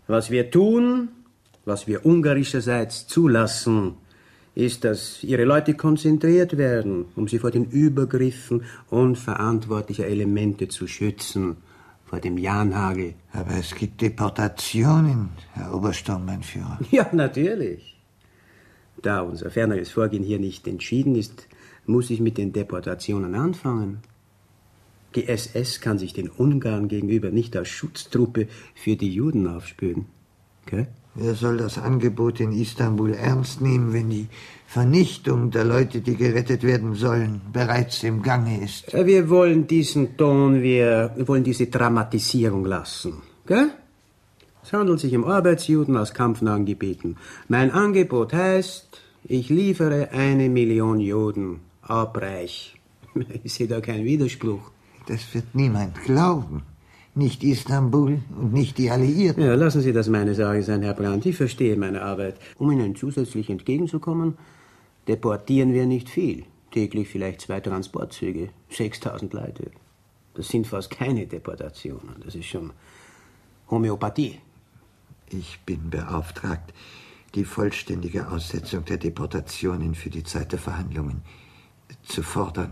Was wir tun, was wir ungarischerseits zulassen, ist, dass ihre Leute konzentriert werden, um sie vor den Übergriffen unverantwortlicher Elemente zu schützen, vor dem Janhagel. Aber es gibt Deportationen, Herr Obersturmbannführer. Ja, natürlich. Da unser ferneres Vorgehen hier nicht entschieden ist, muss ich mit den Deportationen anfangen. Die S S kann sich den Ungarn gegenüber nicht als Schutztruppe für die Juden aufspüren. Okay? Wer soll das Angebot in Istanbul ernst nehmen, wenn die Vernichtung der Leute, die gerettet werden sollen, bereits im Gange ist? Wir wollen diesen Ton, wir wollen diese Dramatisierung lassen. Gell? Es handelt sich um Arbeitsjuden aus kampfnahen Gebieten. Mein Angebot heißt, ich liefere eine Million Juden. Abreich. Ich sehe da keinen Widerspruch. Das wird niemand glauben. Nicht Istanbul und nicht die Alliierten. Ja, lassen Sie das meine Sache sein, Herr Brandt. Ich verstehe meine Arbeit. Um Ihnen zusätzlich entgegenzukommen, deportieren wir nicht viel. Täglich vielleicht zwei Transportzüge, sechstausend Leute. Das sind fast keine Deportationen. Das ist schon Homöopathie. Ich bin beauftragt, die vollständige Aussetzung der Deportationen für die Zeit der Verhandlungen zu fordern.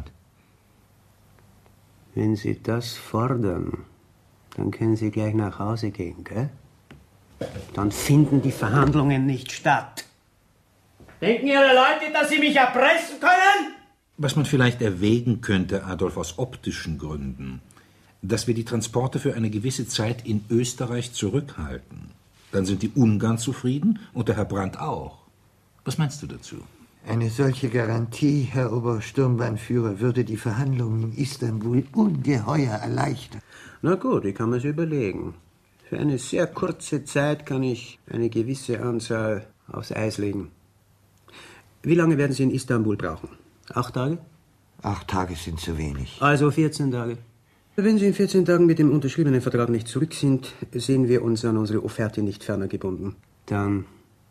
Wenn Sie das fordern, dann können Sie gleich nach Hause gehen, gell? Dann finden die Verhandlungen nicht statt. Denken Ihre Leute, dass Sie mich erpressen können? Was man vielleicht erwägen könnte, Adolf, aus optischen Gründen, dass wir die Transporte für eine gewisse Zeit in Österreich zurückhalten. Dann sind die Ungarn zufrieden und der Herr Brandt auch. Was meinst du dazu? Eine solche Garantie, Herr Obersturmbannführer, würde die Verhandlungen in Istanbul ungeheuer erleichtern. Na gut, ich kann mir's überlegen. Für eine sehr kurze Zeit kann ich eine gewisse Anzahl aufs Eis legen. Wie lange werden Sie in Istanbul brauchen? Acht Tage? Acht Tage sind zu wenig. Also vierzehn Tage. Wenn Sie in vierzehn Tagen mit dem unterschriebenen Vertrag nicht zurück sind, sehen wir uns an unsere Offerte nicht ferner gebunden. Dann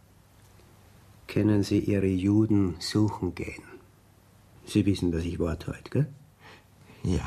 können Sie Ihre Juden suchen gehen. Sie wissen, dass ich Wort halte, gell? Ja.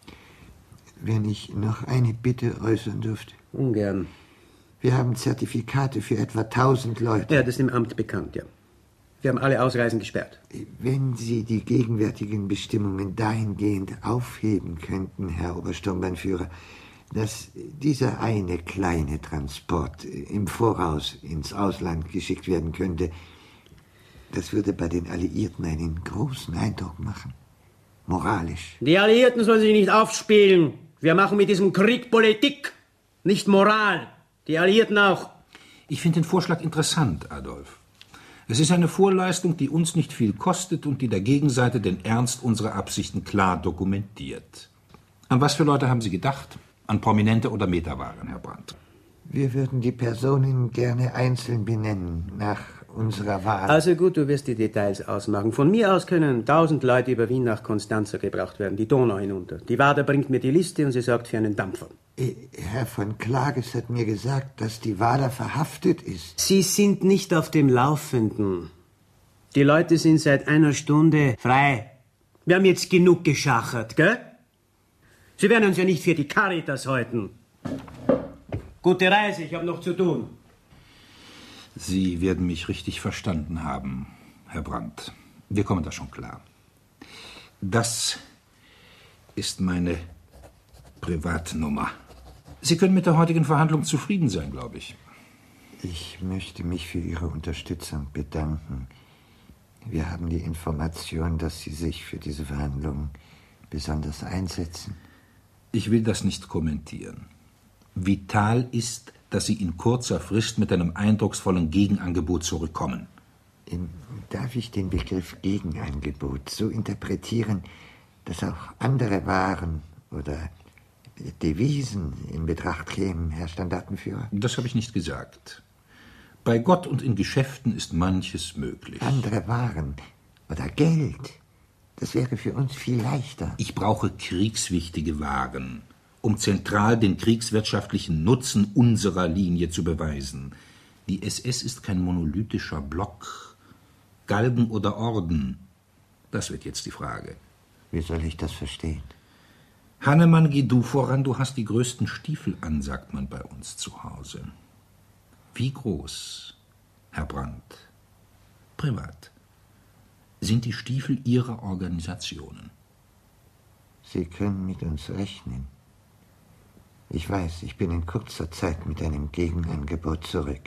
Wenn ich noch eine Bitte äußern dürfte. Ungern. Wir haben Zertifikate für etwa tausend Leute. Ja, das ist im Amt bekannt, ja. Wir haben alle Ausreisen gesperrt. Wenn Sie die gegenwärtigen Bestimmungen dahingehend aufheben könnten, Herr Obersturmbannführer, dass dieser eine kleine Transport im Voraus ins Ausland geschickt werden könnte, das würde bei den Alliierten einen großen Eindruck machen. Moralisch. Die Alliierten sollen sich nicht aufspielen. Wir machen mit diesem Krieg Politik, nicht Moral. Die Alliierten auch. Ich finde den Vorschlag interessant, Adolf. Es ist eine Vorleistung, die uns nicht viel kostet und die der Gegenseite den Ernst unserer Absichten klar dokumentiert. An was für Leute haben Sie gedacht? An Prominente oder Metawaren, Herr Brandt? Wir würden die Personen gerne einzeln benennen, nach unserer Wahl. Also gut, du wirst die Details ausmachen. Von mir aus können tausend Leute über Wien nach Konstanza gebracht werden, die Donau hinunter. Die Wada bringt mir die Liste und sie sorgt für einen Dampfer. Herr von Klages hat mir gesagt, dass die Wada verhaftet ist. Sie sind nicht auf dem Laufenden. Die Leute sind seit einer Stunde frei. Wir haben jetzt genug geschachert, gell? Sie werden uns ja nicht für die Caritas halten. Gute Reise, ich habe noch zu tun. Sie werden mich richtig verstanden haben, Herr Brandt. Wir kommen da schon klar. Das ist meine Privatnummer. Sie können mit der heutigen Verhandlung zufrieden sein, glaube ich. Ich möchte mich für Ihre Unterstützung bedanken. Wir haben die Information, dass Sie sich für diese Verhandlungen besonders einsetzen. Ich will das nicht kommentieren. Vital ist, dass Sie in kurzer Frist mit einem eindrucksvollen Gegenangebot zurückkommen. Darf ich den Begriff Gegenangebot so interpretieren, dass auch andere Waren oder Devisen in Betracht kämen, Herr Standartenführer? Das habe ich nicht gesagt. Bei Gott und in Geschäften ist manches möglich. Andere Waren oder Geld, das wäre für uns viel leichter. Ich brauche kriegswichtige Waren, um zentral den kriegswirtschaftlichen Nutzen unserer Linie zu beweisen. Die S S ist kein monolithischer Block. Galgen oder Orden, das wird jetzt die Frage. Wie soll ich das verstehen? Hannemann, geh du voran, du hast die größten Stiefel an, sagt man bei uns zu Hause. Wie groß, Herr Brandt, privat, sind die Stiefel Ihrer Organisationen? Sie können mit uns rechnen. Ich weiß, ich bin in kurzer Zeit mit einem Gegenangebot zurück.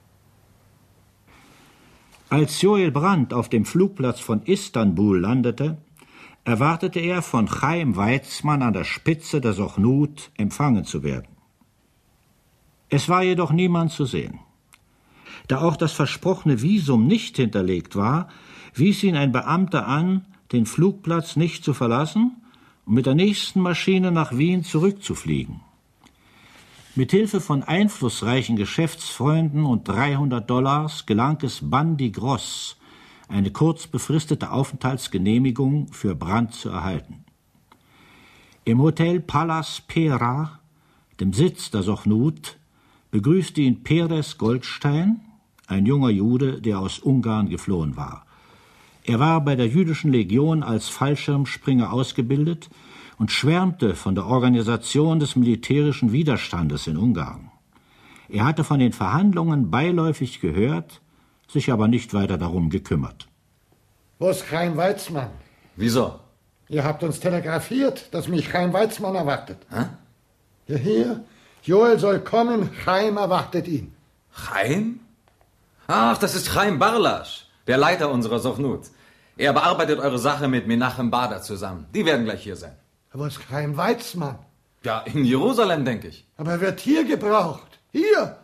Als Joel Brandt auf dem Flugplatz von Istanbul landete, erwartete er, von Chaim Weizmann an der Spitze der Sochnut empfangen zu werden. Es war jedoch niemand zu sehen. Da auch das versprochene Visum nicht hinterlegt war, wies ihn ein Beamter an, den Flugplatz nicht zu verlassen und mit der nächsten Maschine nach Wien zurückzufliegen. Mit Hilfe von einflussreichen Geschäftsfreunden und dreihundert Dollars gelang es Bandi Gross, eine kurz befristete Aufenthaltsgenehmigung für Brandt zu erhalten. Im Hotel Palas Pera, dem Sitz der Sochnut, begrüßte ihn Perez Goldstein, ein junger Jude, der aus Ungarn geflohen war. Er war bei der Jüdischen Legion als Fallschirmspringer ausgebildet und schwärmte von der Organisation des militärischen Widerstandes in Ungarn. Er hatte von den Verhandlungen beiläufig gehört, sich aber nicht weiter darum gekümmert. Wo ist Chaim Weizmann? Wieso? Ihr habt uns telegrafiert, dass mich Chaim Weizmann erwartet. Hä? Ja, hier. Joel soll kommen, Chaim erwartet ihn. Chaim? Ach, das ist Chaim Barlasch, der Leiter unserer Sochnut. Er bearbeitet eure Sache mit Menachem Bader zusammen. Die werden gleich hier sein. Wo ist Chaim Weizmann? Ja, in Jerusalem, denke ich. Aber er wird hier gebraucht. Hier!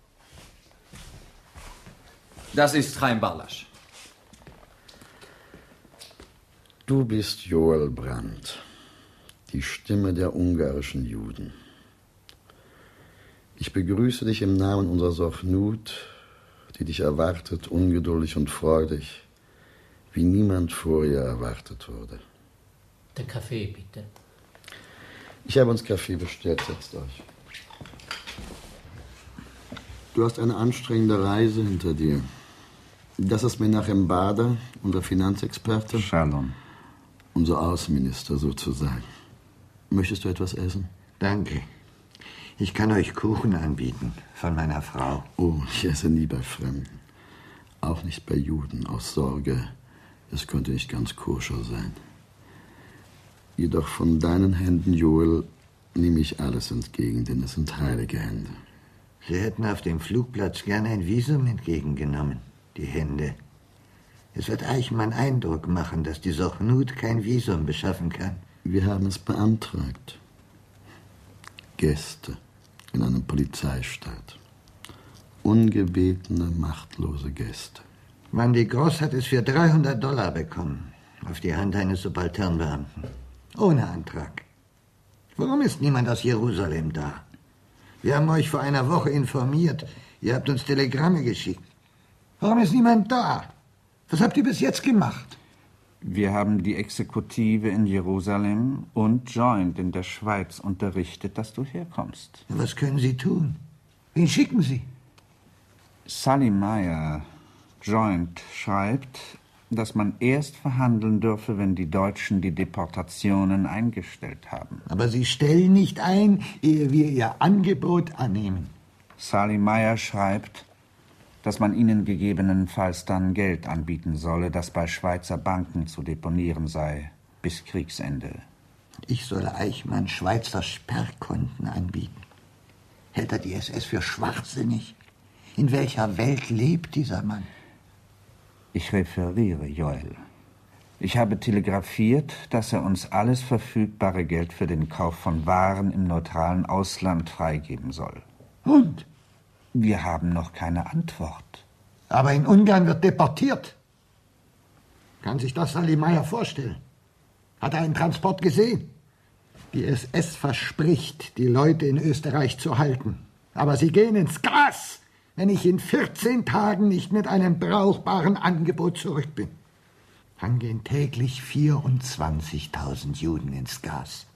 Das ist Chaim Barlasch. Du bist Joel Brandt, die Stimme der ungarischen Juden. Ich begrüße dich im Namen unserer Sochnut, die dich erwartet, ungeduldig und freudig, wie niemand vor ihr erwartet wurde. Der Kaffee, bitte. Ich habe uns Kaffee bestellt, setzt euch. Du hast eine anstrengende Reise hinter dir. Das ist Menachem Bader, unser Finanzexperte. Shalom. Unser Außenminister sozusagen. Möchtest du etwas essen? Danke. Ich kann euch Kuchen anbieten, von meiner Frau. Oh, ich esse nie bei Fremden. Auch nicht bei Juden, aus Sorge, es könnte nicht ganz koscher sein. Jedoch von deinen Händen, Joel, nehme ich alles entgegen, denn es sind heilige Hände. Sie hätten auf dem Flugplatz gern ein Visum entgegengenommen, die Hände. Es wird Eichmann Eindruck machen, dass die Sochnut kein Visum beschaffen kann. Wir haben es beantragt. Gäste in einem Polizeistaat. Ungebetene, machtlose Gäste. Bandi Gross hat es für dreihundert Dollar bekommen, auf die Hand eines Subalternbeamten. Ohne Antrag. Warum ist niemand aus Jerusalem da? Wir haben euch vor einer Woche informiert. Ihr habt uns Telegramme geschickt. Warum ist niemand da? Was habt ihr bis jetzt gemacht? Wir haben die Exekutive in Jerusalem und Joint in der Schweiz unterrichtet, dass du herkommst. Was können Sie tun? Wen schicken Sie? Sally Meyer, Joint, schreibt, dass man erst verhandeln dürfe, wenn die Deutschen die Deportationen eingestellt haben. Aber Sie stellen nicht ein, ehe wir Ihr Angebot annehmen. Sally Meyer schreibt, dass man ihnen gegebenenfalls dann Geld anbieten solle, das bei Schweizer Banken zu deponieren sei, bis Kriegsende. Ich solle Eichmann Schweizer Sperrkonten anbieten. Hält er die S S für schwachsinnig? In welcher Welt lebt dieser Mann? Ich referiere, Joel. Ich habe telegrafiert, dass er uns alles verfügbare Geld für den Kauf von Waren im neutralen Ausland freigeben soll. Und? Wir haben noch keine Antwort. Aber in Ungarn wird deportiert. Kann sich das Sally Meyer vorstellen? Hat er einen Transport gesehen? Die S S verspricht, die Leute in Österreich zu halten. Aber sie gehen ins Gas, wenn ich in vierzehn Tagen nicht mit einem brauchbaren Angebot zurück bin. Dann gehen täglich vierundzwanzigtausend Juden ins Gas.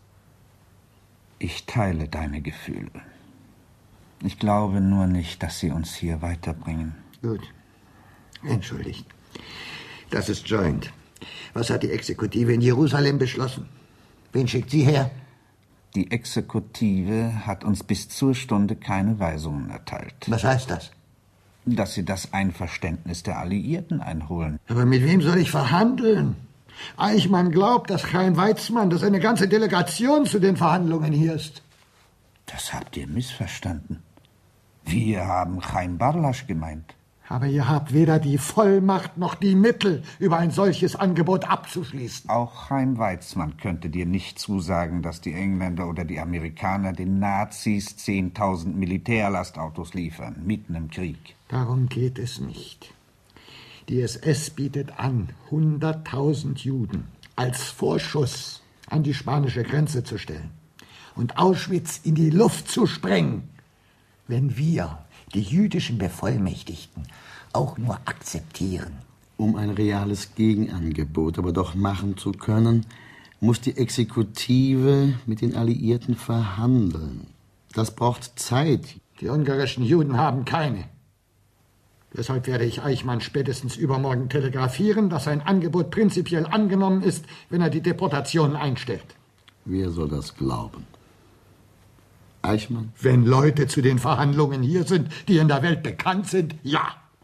Ich teile deine Gefühle. Ich glaube nur nicht, dass sie uns hier weiterbringen. Gut. Entschuldigt. Das ist Joint. Was hat die Exekutive in Jerusalem beschlossen? Wen schickt sie her? Die Exekutive hat uns bis zur Stunde keine Weisungen erteilt. Was heißt das? Dass Sie das Einverständnis der Alliierten einholen. Aber mit wem soll ich verhandeln? Eichmann glaubt, dass Chaim Weizmann, dass eine ganze Delegation zu den Verhandlungen hier ist. Das habt ihr missverstanden. Wir haben Chaim Barlasch gemeint. Aber ihr habt weder die Vollmacht noch die Mittel, über ein solches Angebot abzuschließen. Auch Chaim Weizmann könnte dir nicht zusagen, dass die Engländer oder die Amerikaner den Nazis zehntausend Militärlastautos liefern, mitten im Krieg. Darum geht es nicht. Die S S bietet an, hunderttausend Juden als Vorschuss an die spanische Grenze zu stellen und Auschwitz in die Luft zu sprengen. Wenn wir, die jüdischen Bevollmächtigten, auch nur akzeptieren. Um ein reales Gegenangebot aber doch machen zu können, muss die Exekutive mit den Alliierten verhandeln. Das braucht Zeit. Die ungarischen Juden haben keine. Deshalb werde ich Eichmann spätestens übermorgen telegrafieren, dass sein Angebot prinzipiell angenommen ist, wenn er die Deportationen einstellt. Wer soll das glauben? Eichmann? Wenn Leute zu den Verhandlungen hier sind, die in der Welt bekannt sind, ja.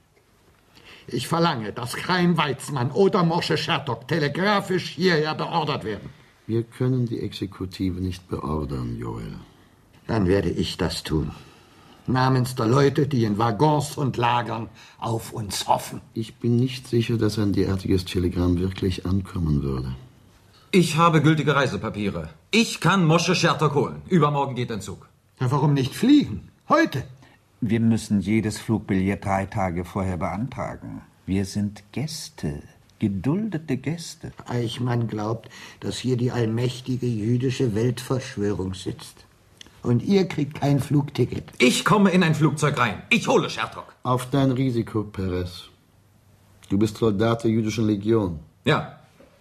Ich verlange, dass Chaim Weizmann oder Moshe Chertok telegrafisch hierher beordert werden. Wir können die Exekutive nicht beordern, Joel. Dann werde ich das tun. Namens der Leute, die in Waggons und Lagern auf uns hoffen. Ich bin nicht sicher, dass ein derartiges Telegramm wirklich ankommen würde. Ich habe gültige Reisepapiere. Ich kann Moshe Chertok holen. Übermorgen geht ein Zug. Ja, warum nicht fliegen? Heute? Wir müssen jedes Flugbillett drei Tage vorher beantragen. Wir sind Gäste, geduldete Gäste. Eichmann glaubt, dass hier die allmächtige jüdische Weltverschwörung sitzt. Und ihr kriegt kein Flugticket. Ich komme in ein Flugzeug rein. Ich hole Chertok. Auf dein Risiko, Perez. Du bist Soldat der jüdischen Legion. Ja.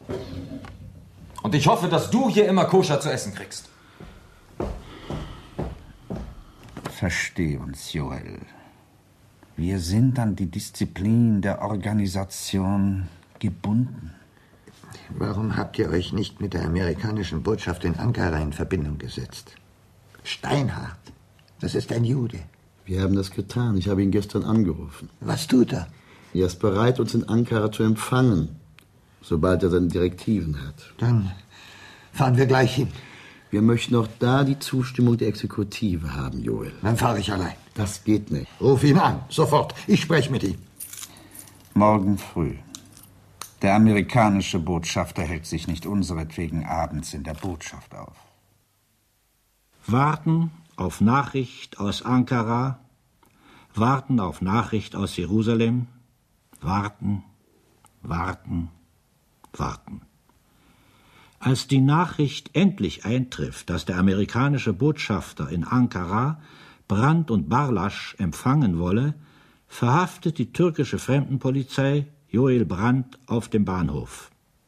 Und ich hoffe, dass du hier immer koscher zu essen kriegst. Versteh uns, Joel. Wir sind an die Disziplin der Organisation gebunden. Warum habt ihr euch nicht mit der amerikanischen Botschaft in Ankara in Verbindung gesetzt? Steinhardt, das ist ein Jude. Wir haben das getan. Ich habe ihn gestern angerufen. Was tut er? Er ist bereit, uns in Ankara zu empfangen, sobald er seine Direktiven hat. Dann fahren wir gleich hin. Wir möchten auch da die Zustimmung der Exekutive haben, Joel. Dann fahre ich allein. Das geht nicht. Ruf ihn an, sofort. Ich spreche mit ihm. Morgen früh. Der amerikanische Botschafter hält sich nicht unseretwegen abends in der Botschaft auf. Warten auf Nachricht aus Ankara, warten auf Nachricht aus Jerusalem, warten, warten, warten. Als die Nachricht endlich eintrifft, dass der amerikanische Botschafter in Ankara Brandt und Barlasch empfangen wolle, verhaftet die türkische Fremdenpolizei Joel Brandt auf dem Bahnhof.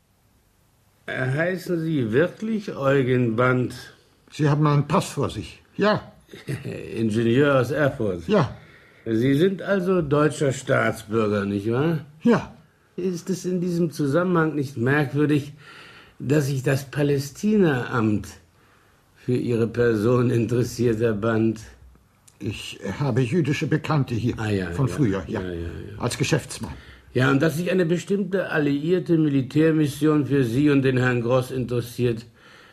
Heißen Sie wirklich Eugen Brandt? Sie haben einen Pass vor sich. Ja. Ingenieur aus Erfurt. Ja. Sie sind also deutscher Staatsbürger, nicht wahr? Ja. Ist es in diesem Zusammenhang nicht merkwürdig, dass sich das Palästinaamt für Ihre Person interessiert, Herr Brandt? Ich habe jüdische Bekannte hier, ah, ja, von ja. früher, ja. Ja, ja, ja. Als Geschäftsmann. Ja, und dass sich eine bestimmte alliierte Militärmission für Sie und den Herrn Gross interessiert.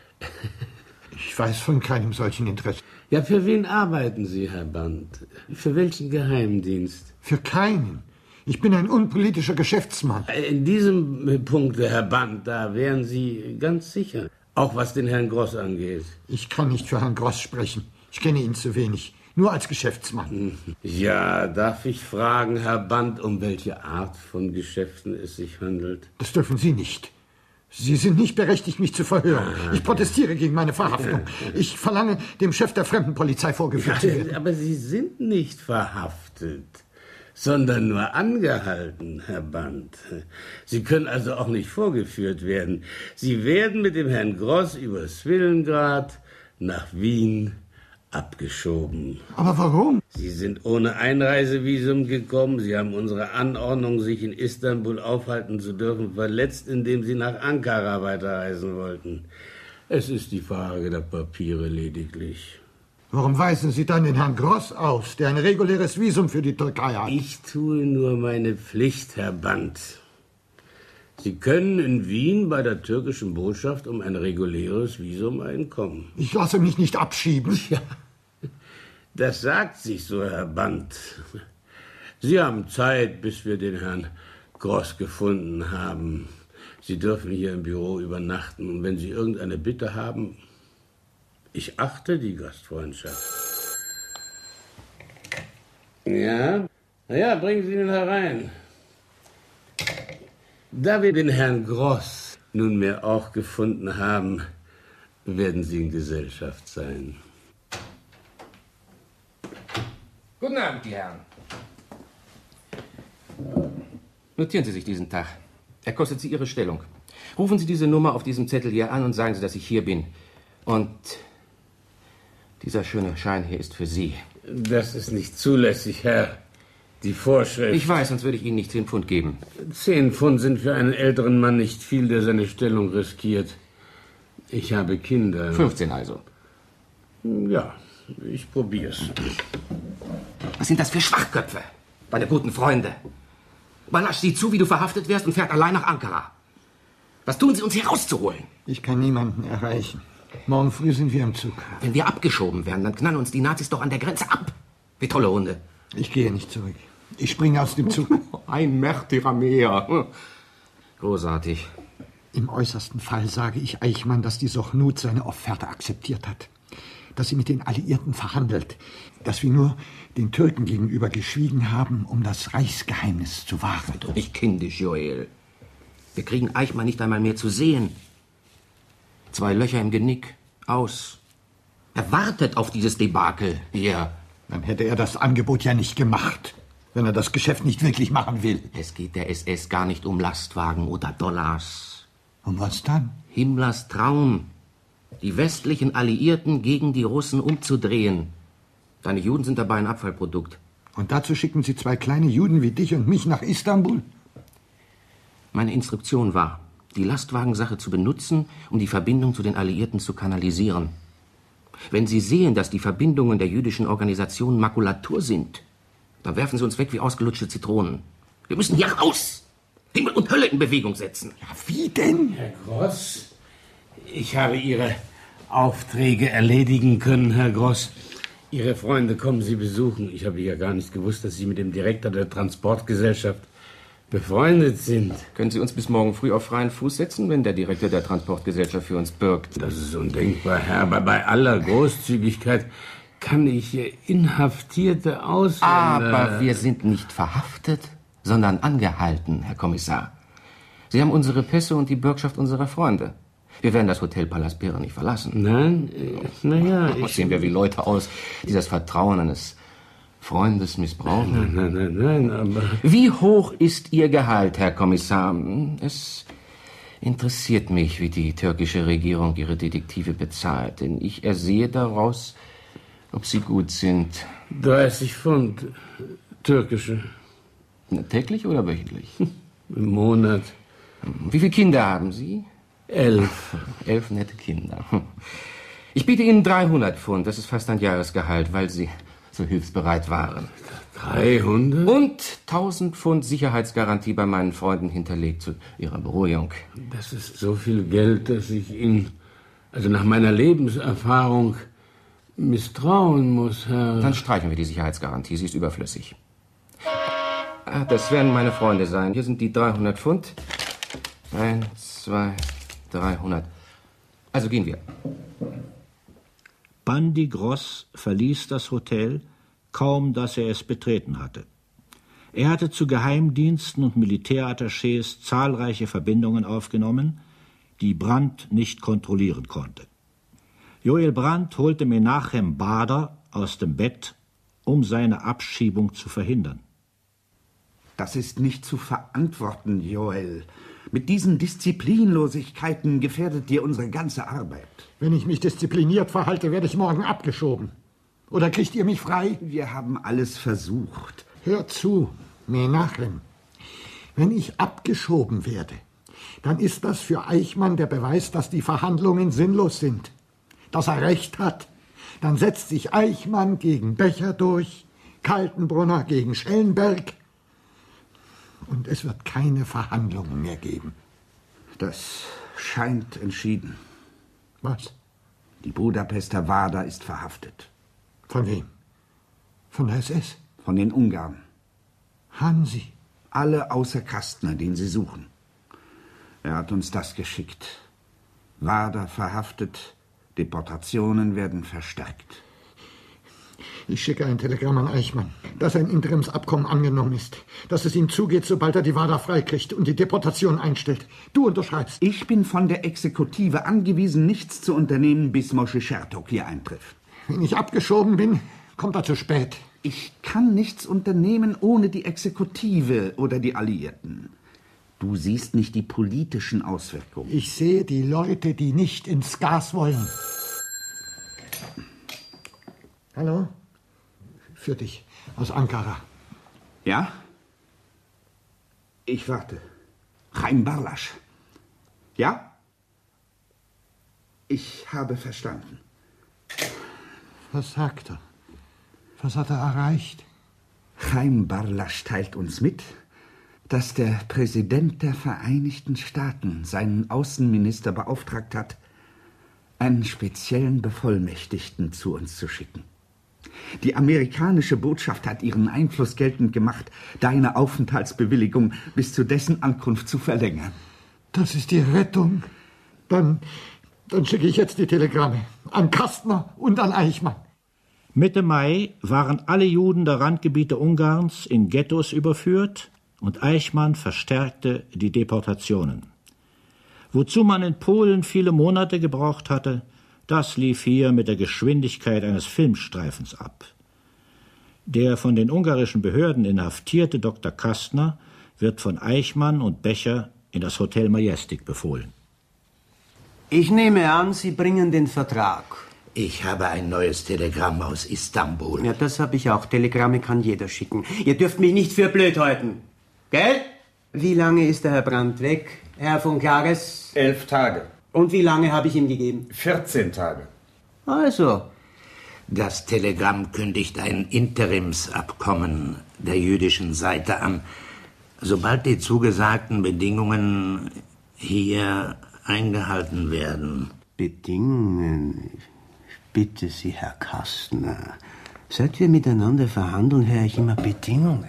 Ich weiß von keinem solchen Interesse. Ja, für wen arbeiten Sie, Herr Brandt? Für welchen Geheimdienst? Für keinen. Ich bin ein unpolitischer Geschäftsmann. In diesem Punkt, Herr Brandt, da wären Sie ganz sicher. Auch was den Herrn Gross angeht. Ich kann nicht für Herrn Gross sprechen. Ich kenne ihn zu wenig. Nur als Geschäftsmann. Ja, darf ich fragen, Herr Brandt, um welche Art von Geschäften es sich handelt? Das dürfen Sie nicht. Sie sind nicht berechtigt, mich zu verhören. Ich protestiere gegen meine Verhaftung. Ich verlange, dem Chef der Fremdenpolizei vorgeführt zu werden. Aber Sie sind nicht verhaftet, sondern nur angehalten, Herr Brandt. Sie können also auch nicht vorgeführt werden. Sie werden mit dem Herrn Gross über Svillengrad nach Wien abgeschoben. Aber warum? Sie sind ohne Einreisevisum gekommen. Sie haben unsere Anordnung, sich in Istanbul aufhalten zu dürfen, verletzt, indem Sie nach Ankara weiterreisen wollten. Es ist die Frage der Papiere lediglich. Warum weisen Sie dann den Herrn Gross aus, der ein reguläres Visum für die Türkei hat? Ich tue nur meine Pflicht, Herr Band. Sie können in Wien bei der türkischen Botschaft um ein reguläres Visum einkommen. Ich lasse mich nicht abschieben. Ja, das sagt sich so, Herr Band. Sie haben Zeit, bis wir den Herrn Gross gefunden haben. Sie dürfen hier im Büro übernachten. Und wenn Sie irgendeine Bitte haben, ich achte die Gastfreundschaft. Ja? Na ja, bringen Sie ihn herein. Da wir den Herrn Gross nunmehr auch gefunden haben, werden Sie in Gesellschaft sein. Guten Abend, die Herren. Notieren Sie sich diesen Tag. Er kostet Sie Ihre Stellung. Rufen Sie diese Nummer auf diesem Zettel hier an und sagen Sie, dass ich hier bin. Und dieser schöne Schein hier ist für Sie. Das ist nicht zulässig, Herr. Die Vorschrift. Ich weiß, sonst würde ich Ihnen nicht zehn Pfund geben. Zehn Pfund sind für einen älteren Mann nicht viel, der seine Stellung riskiert. Ich habe Kinder. fünfzehn also. Ja, ich probier's. Was sind das für Schwachköpfe, meine guten Freunde? Balasch sieht zu, wie du verhaftet wirst und fährt allein nach Ankara. Was tun Sie, uns hier rauszuholen? Ich kann niemanden erreichen. Morgen früh sind wir im Zug. Wenn wir abgeschoben werden, dann knallen uns die Nazis doch an der Grenze ab. Wie tolle Hunde. Ich gehe nicht zurück. Ich springe aus dem Zug. Ein Märtyrer mehr. Großartig. Im äußersten Fall sage ich Eichmann, dass die Sochnut seine Offerte akzeptiert hat. Dass sie mit den Alliierten verhandelt. Dass wir nur den Türken gegenüber geschwiegen haben, um das Reichsgeheimnis zu wahren. Doch nicht kindisch, Joel. Wir kriegen Eichmann nicht einmal mehr zu sehen. Zwei Löcher im Genick. Aus. Er wartet auf dieses Debakel. Ja. Dann hätte er das Angebot ja nicht gemacht, wenn er das Geschäft nicht wirklich machen will. Es geht der S S gar nicht um Lastwagen oder Dollars. Um was dann? Himmlers Traum. Die westlichen Alliierten gegen die Russen umzudrehen. Deine Juden sind dabei ein Abfallprodukt. Und dazu schicken Sie zwei kleine Juden wie dich und mich nach Istanbul? Meine Instruktion war, die Lastwagensache zu benutzen, um die Verbindung zu den Alliierten zu kanalisieren. Wenn Sie sehen, dass die Verbindungen der jüdischen Organisation Makulatur sind, dann werfen Sie uns weg wie ausgelutschte Zitronen. Wir müssen hier raus! Himmel und Hölle in Bewegung setzen. Ja, wie denn? Herr Gross, ich habe Ihre Aufträge erledigen können, Herr Gross. Ihre Freunde kommen Sie besuchen. Ich habe ja gar nicht gewusst, dass Sie mit dem Direktor der Transportgesellschaft befreundet sind. Können Sie uns bis morgen früh auf freien Fuß setzen, wenn der Direktor der Transportgesellschaft für uns bürgt? Das ist undenkbar, Herr. Aber bei aller Großzügigkeit kann ich Inhaftierte Ausländer... Aber wir sind nicht verhaftet, sondern angehalten, Herr Kommissar. Sie haben unsere Pässe und die Bürgschaft unserer Freunde. Wir werden das Hotel Palast Beere nicht verlassen. Nein, naja... Was sehen wir wie Leute aus, die das Vertrauen eines Freundes missbrauchen? Nein, nein, nein, nein, aber... Wie hoch ist Ihr Gehalt, Herr Kommissar? Es interessiert mich, wie die türkische Regierung ihre Detektive bezahlt, denn ich ersehe daraus, ob sie gut sind. dreißig Pfund, türkische. Täglich oder wöchentlich? Im Monat. Wie viele Kinder haben Sie? Elf. Elf nette Kinder. Ich biete Ihnen dreihundert Pfund, das ist fast ein Jahresgehalt, weil Sie so hilfsbereit waren. dreihundert? Und tausend Pfund Sicherheitsgarantie bei meinen Freunden hinterlegt zu Ihrer Beruhigung. Das ist so viel Geld, dass ich Ihnen, also nach meiner Lebenserfahrung, misstrauen muss, Herr. Dann streichen wir die Sicherheitsgarantie, sie ist überflüssig. Ah, das werden meine Freunde sein. Hier sind die dreihundert Pfund. Eins, zwei, dreihundert. Also gehen wir. Bandi Gross verließ das Hotel, kaum dass er es betreten hatte. Er hatte zu Geheimdiensten und Militärattachés zahlreiche Verbindungen aufgenommen, die Brandt nicht kontrollieren konnte. Joel Brandt holte Menachem Bader aus dem Bett, um seine Abschiebung zu verhindern. Das ist nicht zu verantworten, Joel. Mit diesen Disziplinlosigkeiten gefährdet dir unsere ganze Arbeit. Wenn ich mich diszipliniert verhalte, werde ich morgen abgeschoben. Oder kriegt ihr mich frei? Wir haben alles versucht. Hör zu, Menachem. Wenn ich abgeschoben werde, dann ist das für Eichmann der Beweis, dass die Verhandlungen sinnlos sind. Dass er recht hat. Dann setzt sich Eichmann gegen Becher durch, Kaltenbrunner gegen Schellenberg. Und es wird keine Verhandlungen mehr geben. Das scheint entschieden. Was? Die Budapester Wada ist verhaftet. Von wem? Von der S S? Von den Ungarn. Hansi? Alle außer Kastner, den sie suchen. Er hat uns das geschickt. Wada verhaftet, Deportationen werden verstärkt. Ich schicke ein Telegramm an Eichmann, dass ein Interimsabkommen angenommen ist, dass es ihm zugeht, sobald er die Wada freikriegt und die Deportation einstellt. Du unterschreibst. Ich bin von der Exekutive angewiesen, nichts zu unternehmen, bis Mosche Schertok hier eintrifft. Wenn ich abgeschoben bin, kommt er zu spät. Ich kann nichts unternehmen ohne die Exekutive oder die Alliierten. Du siehst nicht die politischen Auswirkungen. Ich sehe die Leute, die nicht ins Gas wollen. Hallo? Für dich, aus Ankara. Ja? Ich warte. Chaim Barlasch. Ja? Ich habe verstanden. Was sagt er? Was hat er erreicht? Chaim Barlasch teilt uns mit, dass der Präsident der Vereinigten Staaten seinen Außenminister beauftragt hat, einen speziellen Bevollmächtigten zu uns zu schicken. Die amerikanische Botschaft hat ihren Einfluss geltend gemacht, deine Aufenthaltsbewilligung bis zu dessen Ankunft zu verlängern. Das ist die Rettung. Dann, dann schicke ich jetzt die Telegramme an Kastner und an Eichmann. Mitte Mai waren alle Juden der Randgebiete Ungarns in Ghettos überführt und Eichmann verstärkte die Deportationen. Wozu man in Polen viele Monate gebraucht hatte, das lief hier mit der Geschwindigkeit eines Filmstreifens ab. Der von den ungarischen Behörden inhaftierte Doktor Kastner wird von Eichmann und Becher in das Hotel Majestic befohlen. Ich nehme an, Sie bringen den Vertrag. Ich habe ein neues Telegramm aus Istanbul. Ja, das habe ich auch. Telegramme kann jeder schicken. Ihr dürft mich nicht für blöd halten. Gell? Wie lange ist der Herr Brandt weg, Herr von Klages? Elf Tage. Und wie lange habe ich ihm gegeben? vierzehn Tage. Also. Das Telegramm kündigt ein Interimsabkommen der jüdischen Seite an. Sobald die zugesagten Bedingungen hier eingehalten werden. Bedingungen? Ich bitte Sie, Herr Kastner. Seit wir miteinander verhandeln, höre ich immer Bedingungen.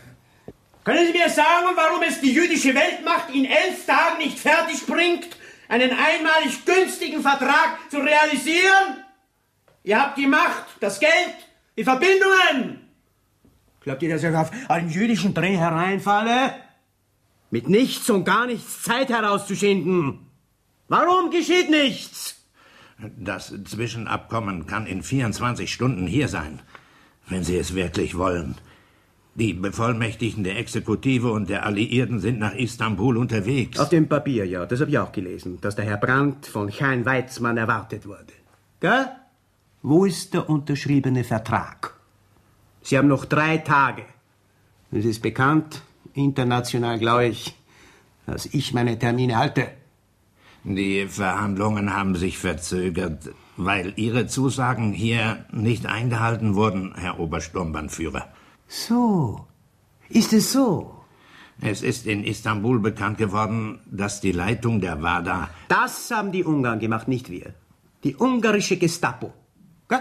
Können Sie mir sagen, warum es die jüdische Weltmacht in elf Tagen nicht fertig bringt, einen einmalig günstigen Vertrag zu realisieren? Ihr habt die Macht, das Geld, die Verbindungen. Glaubt ihr, dass ich auf einen jüdischen Dreh hereinfalle? Mit nichts und gar nichts Zeit herauszuschinden. Warum geschieht nichts? Das Zwischenabkommen kann in vierundzwanzig Stunden hier sein, wenn Sie es wirklich wollen. Die Bevollmächtigten der Exekutive und der Alliierten sind nach Istanbul unterwegs. Auf dem Papier, ja. Das habe ich auch gelesen, dass der Herr Brandt von Chaim Weizmann erwartet wurde. Gell? Wo ist der unterschriebene Vertrag? Sie haben noch drei Tage. Es ist bekannt, international glaube ich, dass ich meine Termine halte. Die Verhandlungen haben sich verzögert, weil Ihre Zusagen hier nicht eingehalten wurden, Herr Obersturmbannführer. So, ist es so? Es ist in Istanbul bekannt geworden, dass die Leitung der Wada... Das haben die Ungarn gemacht, nicht wir. Die ungarische Gestapo. Gell?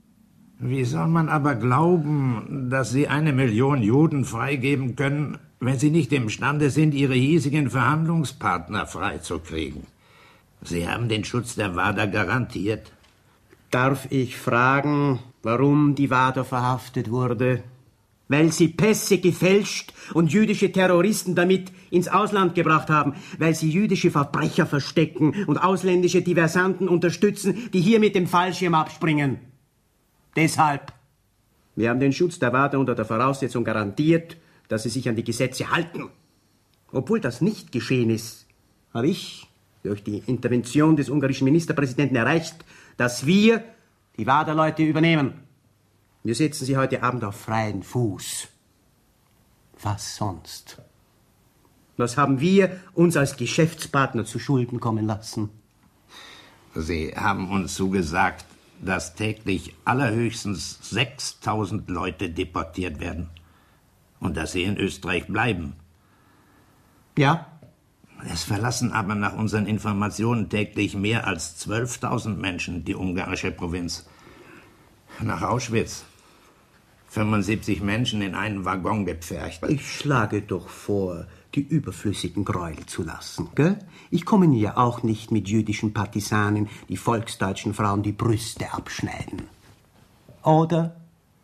Wie soll man aber glauben, dass Sie eine Million Juden freigeben können, wenn Sie nicht imstande sind, Ihre hiesigen Verhandlungspartner freizukriegen? Sie haben den Schutz der Wada garantiert. Darf ich fragen, warum die Wada verhaftet wurde? Weil sie Pässe gefälscht und jüdische Terroristen damit ins Ausland gebracht haben, weil sie jüdische Verbrecher verstecken und ausländische Diversanten unterstützen, die hier mit dem Fallschirm abspringen. Deshalb. Wir haben den Schutz der Wada unter der Voraussetzung garantiert, dass sie sich an die Gesetze halten. Obwohl das nicht geschehen ist, habe ich durch die Intervention des ungarischen Ministerpräsidenten erreicht, dass wir die Wada-Leute übernehmen. Wir setzen sie heute Abend auf freien Fuß. Was sonst? Was haben wir uns als Geschäftspartner zu Schulden kommen lassen? Sie haben uns zugesagt, dass täglich allerhöchstens sechstausend Leute deportiert werden und dass sie in Österreich bleiben. Ja. Es verlassen aber nach unseren Informationen täglich mehr als zwölftausend Menschen die ungarische Provinz. Nach Auschwitz. fünfundsiebzig Menschen in einen Waggon gepfercht. Ich schlage doch vor, die überflüssigen Gräuel zu lassen, gell? Ich komme ja auch nicht mit jüdischen Partisanen, die volksdeutschen Frauen die Brüste abschneiden. Oder?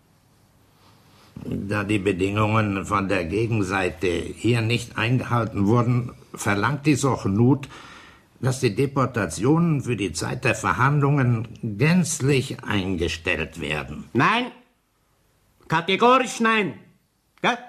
Da die Bedingungen von der Gegenseite hier nicht eingehalten wurden, verlangt die Sochnut, dass die Deportationen für die Zeit der Verhandlungen gänzlich eingestellt werden. Nein! Kategorisch nein! Gell?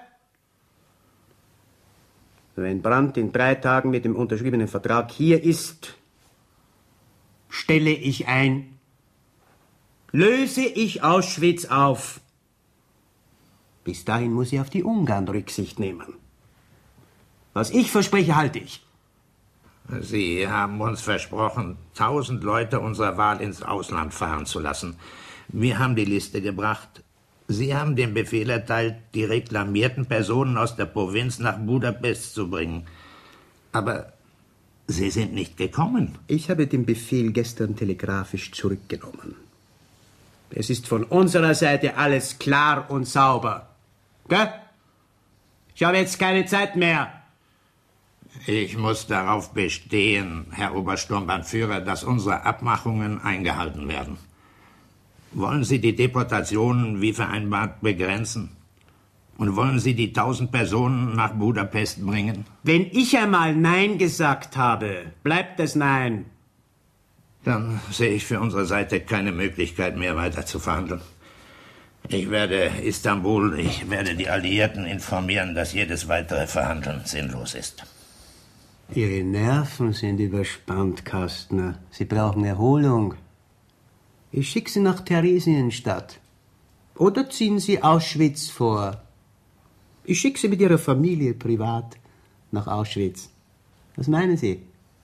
Wenn Brandt in drei Tagen mit dem unterschriebenen Vertrag hier ist, stelle ich ein, löse ich Auschwitz auf. Bis dahin muss ich auf die Ungarn Rücksicht nehmen. Was ich verspreche, halte ich. Sie haben uns versprochen, tausend Leute unserer Wahl ins Ausland fahren zu lassen. Wir haben die Liste gebracht. Sie haben den Befehl erteilt, die reklamierten Personen aus der Provinz nach Budapest zu bringen. Aber sie sind nicht gekommen. Ich habe den Befehl gestern telegrafisch zurückgenommen. Es ist von unserer Seite alles klar und sauber. Gell? Ich habe jetzt keine Zeit mehr. Ich muss darauf bestehen, Herr Obersturmbannführer, dass unsere Abmachungen eingehalten werden. Wollen Sie die Deportationen wie vereinbart begrenzen? Und wollen Sie die tausend Personen nach Budapest bringen? Wenn ich einmal Nein gesagt habe, bleibt es Nein. Dann sehe ich für unsere Seite keine Möglichkeit mehr, weiter zu verhandeln. Ich werde Istanbul, ich werde die Alliierten informieren, dass jedes weitere Verhandeln sinnlos ist. Ihre Nerven sind überspannt, Kastner. Sie brauchen Erholung. Ich schicke Sie nach Theresienstadt. Oder ziehen Sie Auschwitz vor. Ich schicke Sie mit Ihrer Familie privat nach Auschwitz. Was meinen Sie?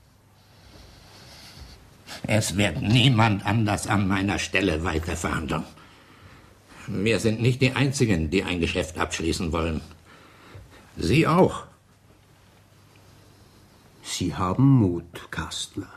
Es wird niemand anders an meiner Stelle weiter verhandeln. Wir sind nicht die Einzigen, die ein Geschäft abschließen wollen. Sie auch. Sie haben Mut, Kastner.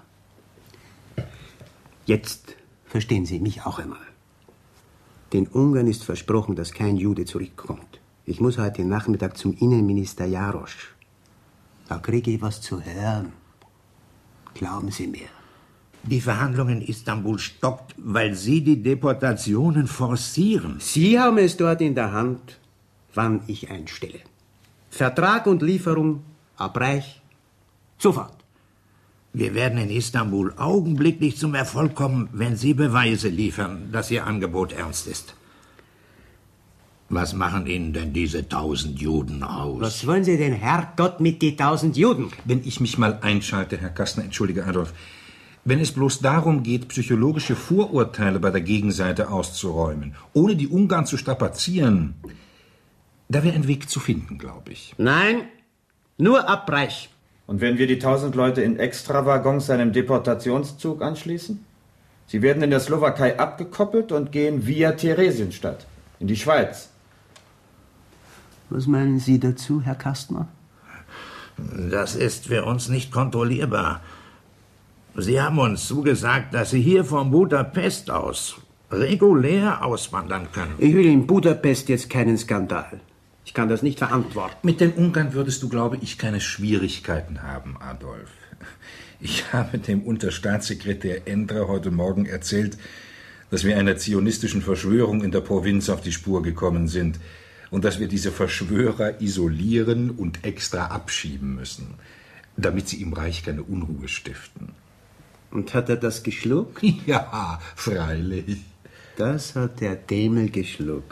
Jetzt verstehen Sie mich auch einmal. Den Ungarn ist versprochen, dass kein Jude zurückkommt. Ich muss heute Nachmittag zum Innenminister Jarosch. Da kriege ich was zu hören. Glauben Sie mir. Die Verhandlung in Istanbul stockt, weil Sie die Deportationen forcieren. Sie haben es dort in der Hand, wann ich einstelle. Vertrag und Lieferung, Abreich, sofort. Wir werden in Istanbul augenblicklich zum Erfolg kommen, wenn Sie Beweise liefern, dass Ihr Angebot ernst ist. Was machen Ihnen denn diese tausend Juden aus? Was wollen Sie denn, Herrgott, mit die tausend Juden? Wenn ich mich mal einschalte, Herr Kastner, entschuldige Adolf, wenn es bloß darum geht, psychologische Vorurteile bei der Gegenseite auszuräumen, ohne die Ungarn zu strapazieren, da wäre ein Weg zu finden, glaube ich. Nein, nur Abreich. Und wenn wir die tausend Leute in Extrawaggons einem Deportationszug anschließen? Sie werden in der Slowakei abgekoppelt und gehen via Theresienstadt in die Schweiz. Was meinen Sie dazu, Herr Kastner? Das ist für uns nicht kontrollierbar. Sie haben uns zugesagt, dass Sie hier von Budapest aus regulär auswandern können. Ich will in Budapest jetzt keinen Skandal. Ich kann das nicht verantworten. Mit den Ungarn würdest du, glaube ich, keine Schwierigkeiten haben, Adolf. Ich habe dem Unterstaatssekretär Endra heute Morgen erzählt, dass wir einer zionistischen Verschwörung in der Provinz auf die Spur gekommen sind und dass wir diese Verschwörer isolieren und extra abschieben müssen, damit sie im Reich keine Unruhe stiften. Und hat er das geschluckt? Ja, freilich. Das hat der Dämel geschluckt.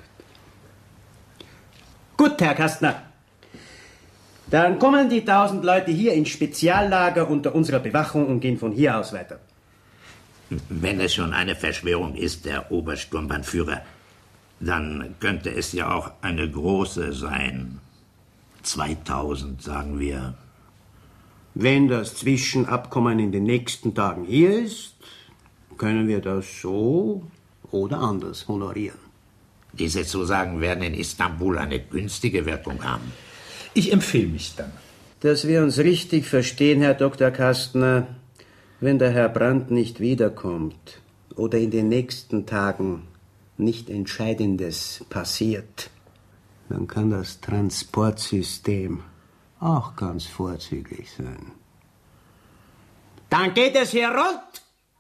Gut, Herr Kastner. Dann kommen die tausend Leute hier ins Speziallager unter unserer Bewachung und gehen von hier aus weiter. Wenn es schon eine Verschwörung ist, der Obersturmbannführer, dann könnte es ja auch eine große sein. zweitausend, sagen wir. Wenn das Zwischenabkommen in den nächsten Tagen hier ist, können wir das so oder anders honorieren. Diese Zusagen werden in Istanbul eine günstige Wirkung haben. Ich empfehle mich dann. Dass wir uns richtig verstehen, Herr Doktor Kastner, wenn der Herr Brandt nicht wiederkommt oder in den nächsten Tagen nicht Entscheidendes passiert, dann kann das Transportsystem auch ganz vorzüglich sein. Dann geht es hier rund!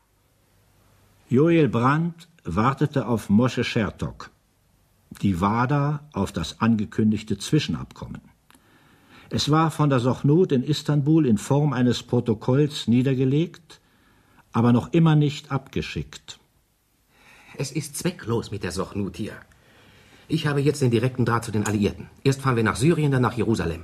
Joel Brandt wartete auf Moshe Chertok, die WADA auf das angekündigte Zwischenabkommen. Es war von der Sochnut in Istanbul in Form eines Protokolls niedergelegt, aber noch immer nicht abgeschickt. Es ist zwecklos mit der Sochnut hier. Ich habe jetzt den direkten Draht zu den Alliierten. Erst fahren wir nach Syrien, dann nach Jerusalem.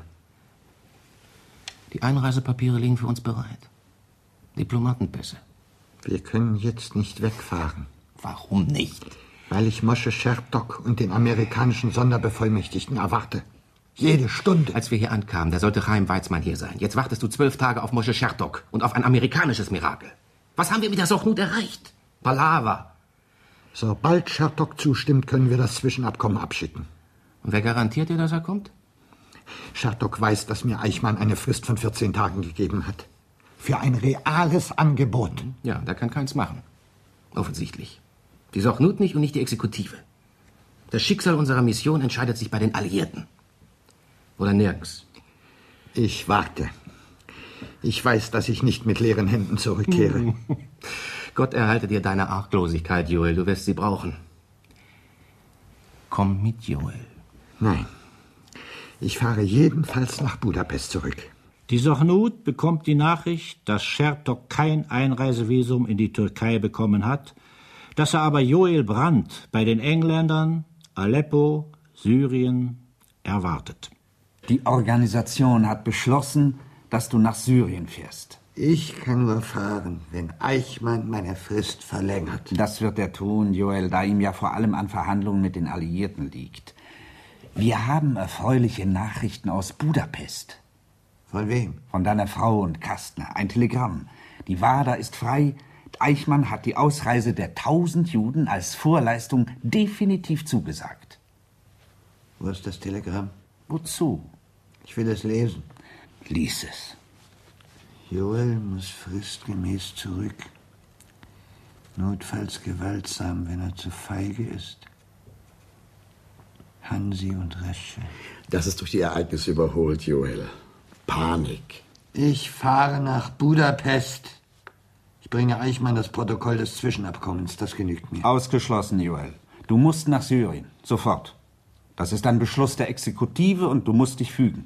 Die Einreisepapiere liegen für uns bereit. Diplomatenpässe. Wir können jetzt nicht wegfahren. Warum nicht? Weil ich Moshe Chertok und den amerikanischen Sonderbevollmächtigten erwarte. Jede Stunde. Als wir hier ankamen, da sollte Chaim Weizmann hier sein. Jetzt wartest du zwölf Tage auf Moshe Chertok und auf ein amerikanisches Mirakel. Was haben wir mit der Sochnut erreicht? Palaver. Sobald Chertok zustimmt, können wir das Zwischenabkommen abschicken. Und wer garantiert dir, dass er kommt? Chertok weiß, dass mir Eichmann eine Frist von vierzehn Tagen gegeben hat. Für ein reales Angebot. Ja, da kann keins machen. Offensichtlich. Die Sochnut nicht und nicht die Exekutive. Das Schicksal unserer Mission entscheidet sich bei den Alliierten. Oder nirgends. Ich warte. Ich weiß, dass ich nicht mit leeren Händen zurückkehre. Gott erhalte dir deine Arglosigkeit, Joel. Du wirst sie brauchen. Komm mit, Joel. Nein. Ich fahre jedenfalls nach Budapest zurück. Die Sochnut bekommt die Nachricht, dass Chertok kein Einreisevisum in die Türkei bekommen hat, dass er aber Joel Brandt bei den Engländern, Aleppo, Syrien erwartet. Die Organisation hat beschlossen, dass du nach Syrien fährst. Ich kann nur fahren, wenn Eichmann meine Frist verlängert. Das wird er tun, Joel, da ihm ja vor allem an Verhandlungen mit den Alliierten liegt. Wir haben erfreuliche Nachrichten aus Budapest. Von wem? Von deiner Frau und Kastner. Ein Telegramm. Die WADA ist frei. Eichmann hat die Ausreise der tausend Juden als Vorleistung definitiv zugesagt. Wo ist das Telegramm? Wozu? Ich will es lesen. Lies es. Joel muss fristgemäß zurück. Notfalls gewaltsam, wenn er zu feige ist. Hansi und Resche. Das ist durch die Ereignisse überholt, Joel. Panik. Ich fahre nach Budapest. Ich bringe Eichmann das Protokoll des Zwischenabkommens. Das genügt mir. Ausgeschlossen, Joel. Du musst nach Syrien. Sofort. Das ist ein Beschluss der Exekutive und du musst dich fügen.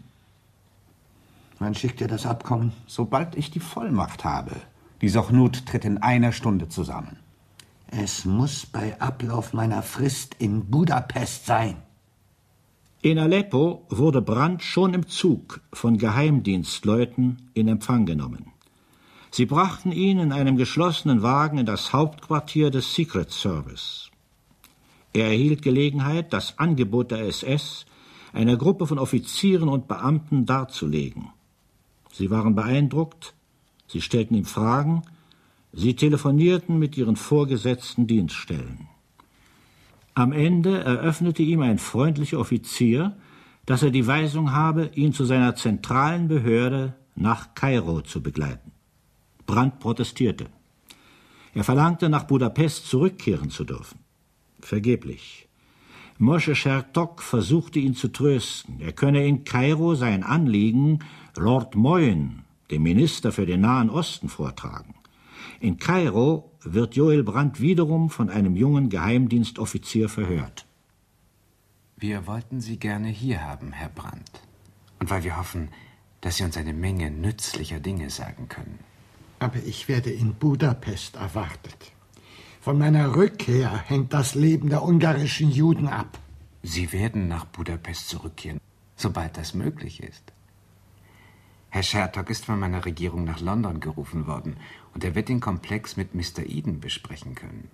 Wann schickt ihr das Abkommen? Sobald ich die Vollmacht habe. Die Sochnut tritt in einer Stunde zusammen. Es muss bei Ablauf meiner Frist in Budapest sein. In Aleppo wurde Brandt schon im Zug von Geheimdienstleuten in Empfang genommen. Sie brachten ihn in einem geschlossenen Wagen in das Hauptquartier des Secret Service. Er erhielt Gelegenheit, das Angebot der S S einer Gruppe von Offizieren und Beamten darzulegen. Sie waren beeindruckt, sie stellten ihm Fragen, sie telefonierten mit ihren vorgesetzten Dienststellen. Am Ende eröffnete ihm ein freundlicher Offizier, dass er die Weisung habe, ihn zu seiner zentralen Behörde nach Kairo zu begleiten. Brandt protestierte. Er verlangte, nach Budapest zurückkehren zu dürfen. Vergeblich. Moshe Chertok versuchte ihn zu trösten. Er könne in Kairo sein Anliegen Lord Moyen, dem Minister für den Nahen Osten, vortragen. In Kairo wird Joel Brandt wiederum von einem jungen Geheimdienstoffizier verhört. Wir wollten Sie gerne hier haben, Herr Brandt. Und weil wir hoffen, dass Sie uns eine Menge nützlicher Dinge sagen können. Aber ich werde in Budapest erwartet. Von meiner Rückkehr hängt das Leben der ungarischen Juden ab. Sie werden nach Budapest zurückkehren, sobald das möglich ist. Herr Chertok ist von meiner Regierung nach London gerufen worden und er wird den Komplex mit Mister Eden besprechen können.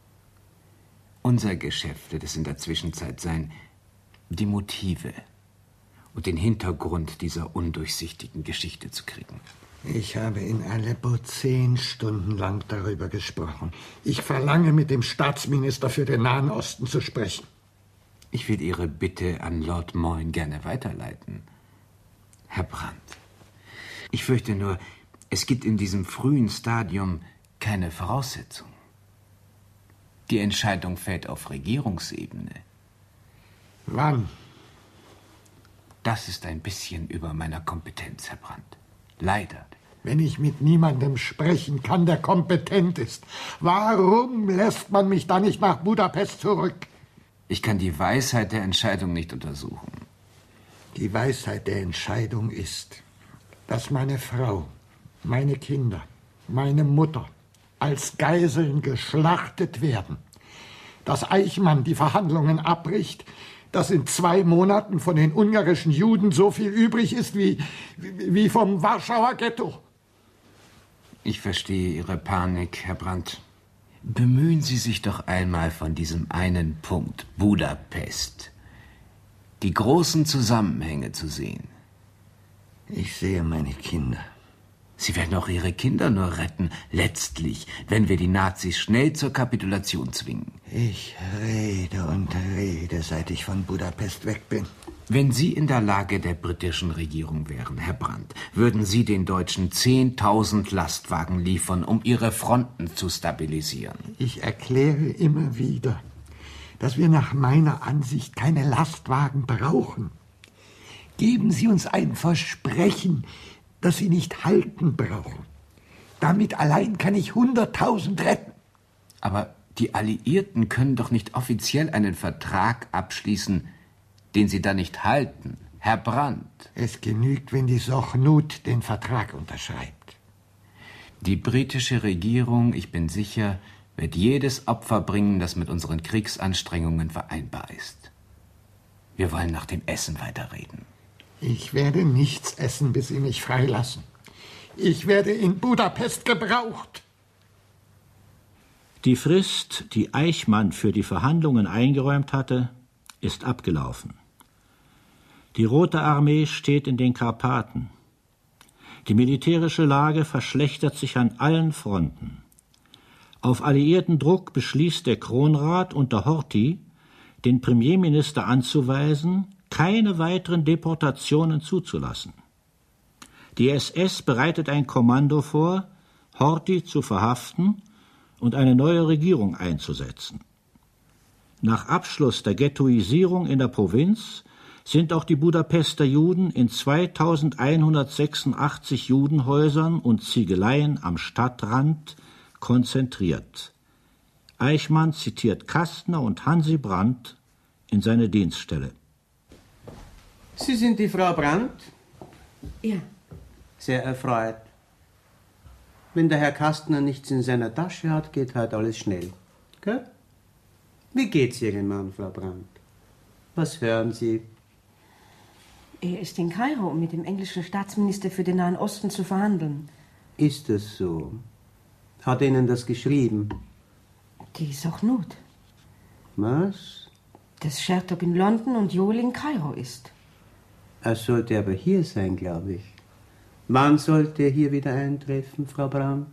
Unser Geschäft wird es in der Zwischenzeit sein, die Motive und den Hintergrund dieser undurchsichtigen Geschichte zu kriegen. Ich habe in Aleppo zehn Stunden lang darüber gesprochen. Ich verlange, mit dem Staatsminister für den Nahen Osten zu sprechen. Ich will Ihre Bitte an Lord Moyne gerne weiterleiten. Herr Brandt, ich fürchte nur, es gibt in diesem frühen Stadium keine Voraussetzung. Die Entscheidung fällt auf Regierungsebene. Wann? Das ist ein bisschen über meiner Kompetenz, Herr Brandt. Leider. Wenn ich mit niemandem sprechen kann, der kompetent ist, warum lässt man mich dann nicht nach Budapest zurück? Ich kann die Weisheit der Entscheidung nicht untersuchen. Die Weisheit der Entscheidung ist, dass meine Frau, meine Kinder, meine Mutter als Geiseln geschlachtet werden, dass Eichmann die Verhandlungen abbricht, dass in zwei Monaten von den ungarischen Juden so viel übrig ist wie, wie vom Warschauer Ghetto. Ich verstehe Ihre Panik, Herr Brandt. Bemühen Sie sich doch einmal von diesem einen Punkt, Budapest, die großen Zusammenhänge zu sehen. Ich sehe meine Kinder. Sie werden auch Ihre Kinder nur retten, letztlich, wenn wir die Nazis schnell zur Kapitulation zwingen. Ich rede und rede, seit ich von Budapest weg bin. Wenn Sie in der Lage der britischen Regierung wären, Herr Brandt, würden Sie den Deutschen zehntausend Lastwagen liefern, um ihre Fronten zu stabilisieren. Ich erkläre immer wieder, dass wir nach meiner Ansicht keine Lastwagen brauchen. Geben Sie uns ein Versprechen, das Sie nicht halten brauchen. Damit allein kann ich hunderttausend retten. Aber die Alliierten können doch nicht offiziell einen Vertrag abschließen, den sie dann nicht halten. Herr Brandt. Es genügt, wenn die Sochnut den Vertrag unterschreibt. Die britische Regierung, ich bin sicher, wird jedes Opfer bringen, das mit unseren Kriegsanstrengungen vereinbar ist. Wir wollen nach dem Essen weiterreden. Ich werde nichts essen, bis Sie mich freilassen. Ich werde in Budapest gebraucht. Die Frist, die Eichmann für die Verhandlungen eingeräumt hatte, ist abgelaufen. Die Rote Armee steht in den Karpaten. Die militärische Lage verschlechtert sich an allen Fronten. Auf alliierten Druck beschließt der Kronrat unter Horthy, den Premierminister anzuweisen, keine weiteren Deportationen zuzulassen. Die S S bereitet ein Kommando vor, Horthy zu verhaften und eine neue Regierung einzusetzen. Nach Abschluss der Ghettoisierung in der Provinz sind auch die Budapester Juden in zweitausendeinhundertsechsundachtzig Judenhäusern und Ziegeleien am Stadtrand konzentriert. Eichmann zitiert Kastner und Hansi Brandt in seine Dienststelle. Sie sind die Frau Brandt? Ja. Sehr erfreut. Wenn der Herr Kastner nichts in seiner Tasche hat, geht halt alles schnell. Gell? Wie geht's Ihrem Mann, Frau Brandt? Was hören Sie? Er ist in Kairo, um mit dem englischen Staatsminister für den Nahen Osten zu verhandeln. Ist es so? Hat er Ihnen das geschrieben? Die Sochnut. Was? Dass Shertok in London und Joel in Kairo ist. Er sollte aber hier sein, glaube ich. Wann sollte er hier wieder eintreffen, Frau Brandt?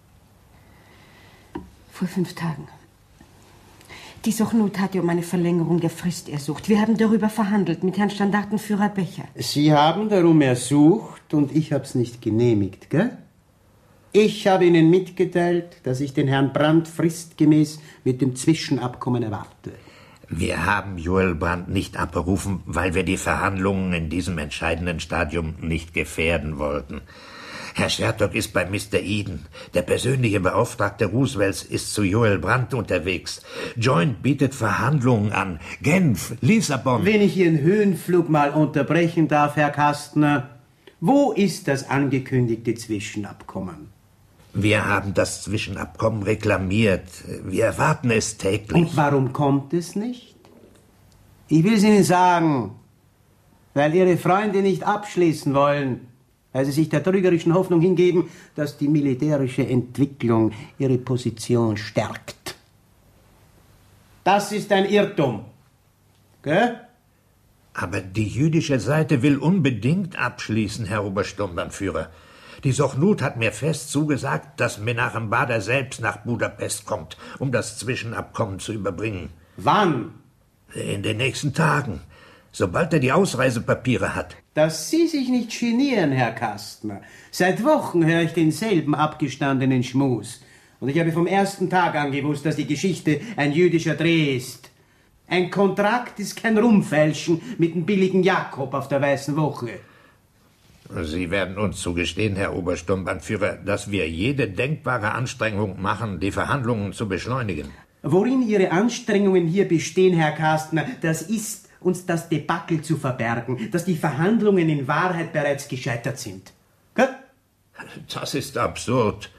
Vor fünf Tagen. Die Sochnut hatte um eine Verlängerung der Frist ersucht. Wir haben darüber verhandelt mit Herrn Standartenführer Becher. Sie haben darum ersucht und ich hab's nicht genehmigt, gell? Ich habe Ihnen mitgeteilt, dass ich den Herrn Brandt fristgemäß mit dem Zwischenabkommen erwarte. Wir haben Joel Brandt nicht abberufen, weil wir die Verhandlungen in diesem entscheidenden Stadium nicht gefährden wollten. Herr Shertok ist bei Mister Eden. Der persönliche Beauftragte Roosevelts ist zu Joel Brandt unterwegs. Joint bietet Verhandlungen an. Genf, Lissabon. Wenn ich Ihren Höhenflug mal unterbrechen darf, Herr Kastner, wo ist das angekündigte Zwischenabkommen? Wir haben das Zwischenabkommen reklamiert. Wir erwarten es täglich. Und warum kommt es nicht? Ich will es Ihnen sagen, weil Ihre Freunde nicht abschließen wollen, weil sie sich der trügerischen Hoffnung hingeben, dass die militärische Entwicklung ihre Position stärkt. Das ist ein Irrtum. Gell? Aber die jüdische Seite will unbedingt abschließen, Herr Obersturmbannführer. Die Sochnut hat mir fest zugesagt, dass Menachem Bader selbst nach Budapest kommt, um das Zwischenabkommen zu überbringen. Wann? In den nächsten Tagen, sobald er die Ausreisepapiere hat. Dass Sie sich nicht genieren, Herr Kastner. Seit Wochen höre ich denselben abgestandenen Schmus. Und ich habe vom ersten Tag an gewusst, dass die Geschichte ein jüdischer Dreh ist. Ein Kontrakt ist kein Rumfälschen mit dem billigen Jakob auf der Weißen Woche. Sie werden uns zugestehen, Herr Obersturmbannführer, dass wir jede denkbare Anstrengung machen, die Verhandlungen zu beschleunigen. Worin Ihre Anstrengungen hier bestehen, Herr Kastner, das ist, uns das Debakel zu verbergen, dass die Verhandlungen in Wahrheit bereits gescheitert sind. Gell? Das ist absurd.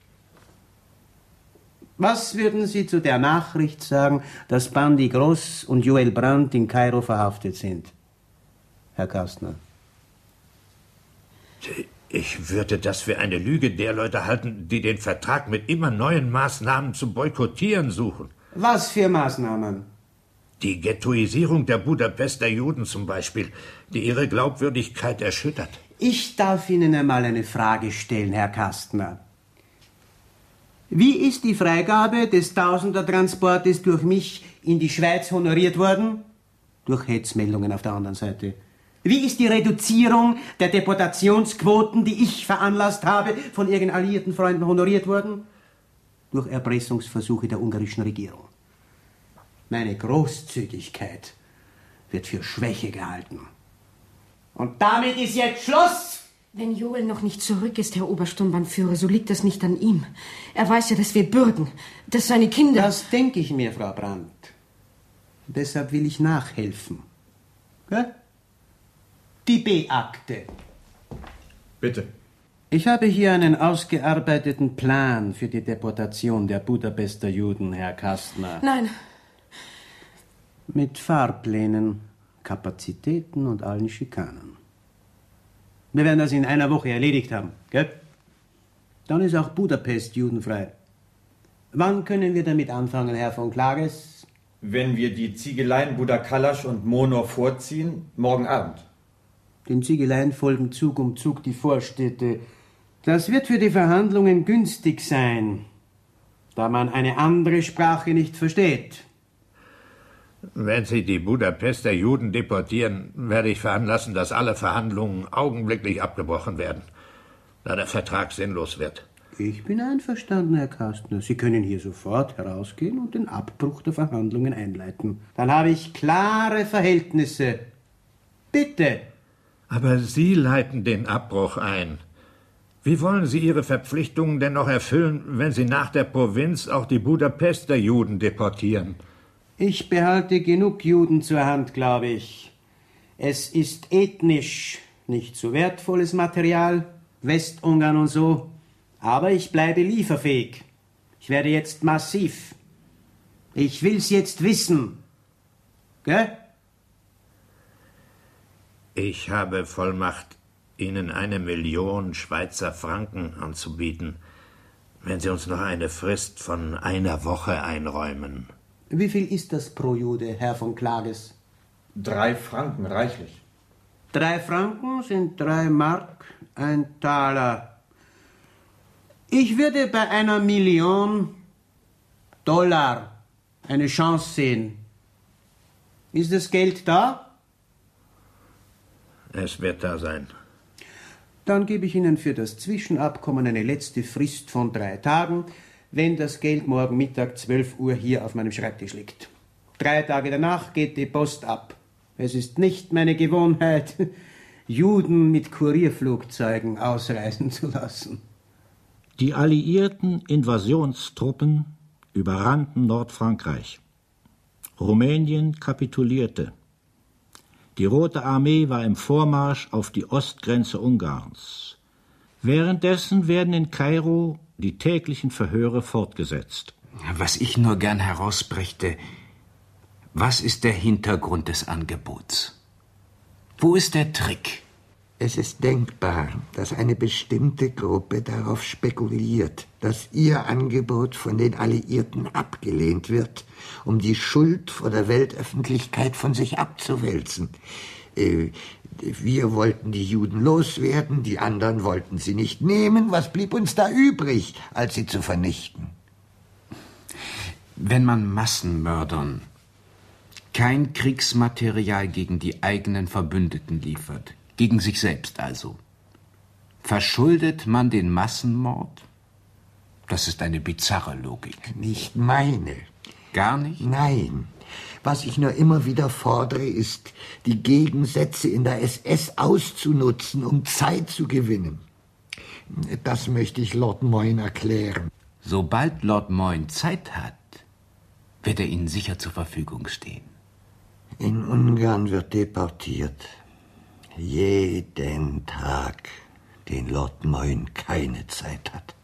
Was würden Sie zu der Nachricht sagen, dass Bandi Gross und Joel Brandt in Kairo verhaftet sind, Herr Kastner? Ich würde das für eine Lüge der Leute halten, die den Vertrag mit immer neuen Maßnahmen zu boykottieren suchen. Was für Maßnahmen? Die Ghettoisierung der Budapester Juden zum Beispiel, die ihre Glaubwürdigkeit erschüttert. Ich darf Ihnen einmal eine Frage stellen, Herr Kastner. Wie ist die Freigabe des Tausendertransportes durch mich in die Schweiz honoriert worden? Durch Hetzmeldungen auf der anderen Seite. Wie ist die Reduzierung der Deportationsquoten, die ich veranlasst habe, von Ihren alliierten Freunden honoriert worden? Durch Erpressungsversuche der ungarischen Regierung. Meine Großzügigkeit wird für Schwäche gehalten. Und damit ist jetzt Schluss! Wenn Joel noch nicht zurück ist, Herr Obersturmbannführer, so liegt das nicht an ihm. Er weiß ja, dass wir bürgen, dass seine Kinder... Das denke ich mir, Frau Brandt. Deshalb will ich nachhelfen. Gell? Die B-Akte. Bitte. Ich habe hier einen ausgearbeiteten Plan für die Deportation der Budapester Juden, Herr Kastner. Nein. Mit Fahrplänen, Kapazitäten und allen Schikanen. Wir werden das in einer Woche erledigt haben, gell? Dann ist auch Budapest judenfrei. Wann können wir damit anfangen, Herr von Klages? Wenn wir die Ziegeleien Budakalasch und Monor vorziehen, morgen Abend. Den Ziegeleien folgen Zug um Zug die Vorstädte. Das wird für die Verhandlungen günstig sein, da man eine andere Sprache nicht versteht. Wenn Sie die Budapester Juden deportieren, werde ich veranlassen, dass alle Verhandlungen augenblicklich abgebrochen werden, da der Vertrag sinnlos wird. Ich bin einverstanden, Herr Kastner. Sie können hier sofort herausgehen und den Abbruch der Verhandlungen einleiten. Dann habe ich klare Verhältnisse. Bitte. Aber Sie leiten den Abbruch ein. Wie wollen Sie Ihre Verpflichtungen denn noch erfüllen, wenn Sie nach der Provinz auch die Budapester Juden deportieren? Ich behalte genug Juden zur Hand, glaube ich. Es ist ethnisch nicht so wertvolles Material, Westungarn und so, aber ich bleibe lieferfähig. Ich werde jetzt massiv. Ich will's jetzt wissen. Gell? Ich habe Vollmacht, Ihnen eine Million Schweizer Franken anzubieten, wenn Sie uns noch eine Frist von einer Woche einräumen. Wie viel ist das pro Jude, Herr von Klages? Drei Franken, reichlich. Drei Franken sind drei Mark, ein Taler. Ich würde bei einer Million Dollar eine Chance sehen. Ist das Geld da? Es wird da sein. Dann gebe ich Ihnen für das Zwischenabkommen eine letzte Frist von drei Tagen, wenn das Geld morgen Mittag zwölf Uhr hier auf meinem Schreibtisch liegt. Drei Tage danach geht die Post ab. Es ist nicht meine Gewohnheit, Juden mit Kurierflugzeugen ausreisen zu lassen. Die alliierten Invasionstruppen überrannten Nordfrankreich. Rumänien kapitulierte. Die Rote Armee war im Vormarsch auf die Ostgrenze Ungarns. Währenddessen werden in Kairo die täglichen Verhöre fortgesetzt. Was ich nur gern herausbrächte, was ist der Hintergrund des Angebots? Wo ist der Trick? Es ist denkbar, dass eine bestimmte Gruppe darauf spekuliert, dass ihr Angebot von den Alliierten abgelehnt wird, um die Schuld vor der Weltöffentlichkeit von sich abzuwälzen. Äh, Wir wollten die Juden loswerden, die anderen wollten sie nicht nehmen. Was blieb uns da übrig, als sie zu vernichten? Wenn man Massenmördern kein Kriegsmaterial gegen die eigenen Verbündeten liefert, gegen sich selbst also, verschuldet man den Massenmord? Das ist eine bizarre Logik. Nicht meine. Gar nicht? Nein. Was ich nur immer wieder fordere, ist, die Gegensätze in der S S auszunutzen, um Zeit zu gewinnen. Das möchte ich Lord Moyne erklären. Sobald Lord Moyne Zeit hat, wird er Ihnen sicher zur Verfügung stehen. In Ungarn wird deportiert. Jeden Tag, den Lord Moyne keine Zeit hat.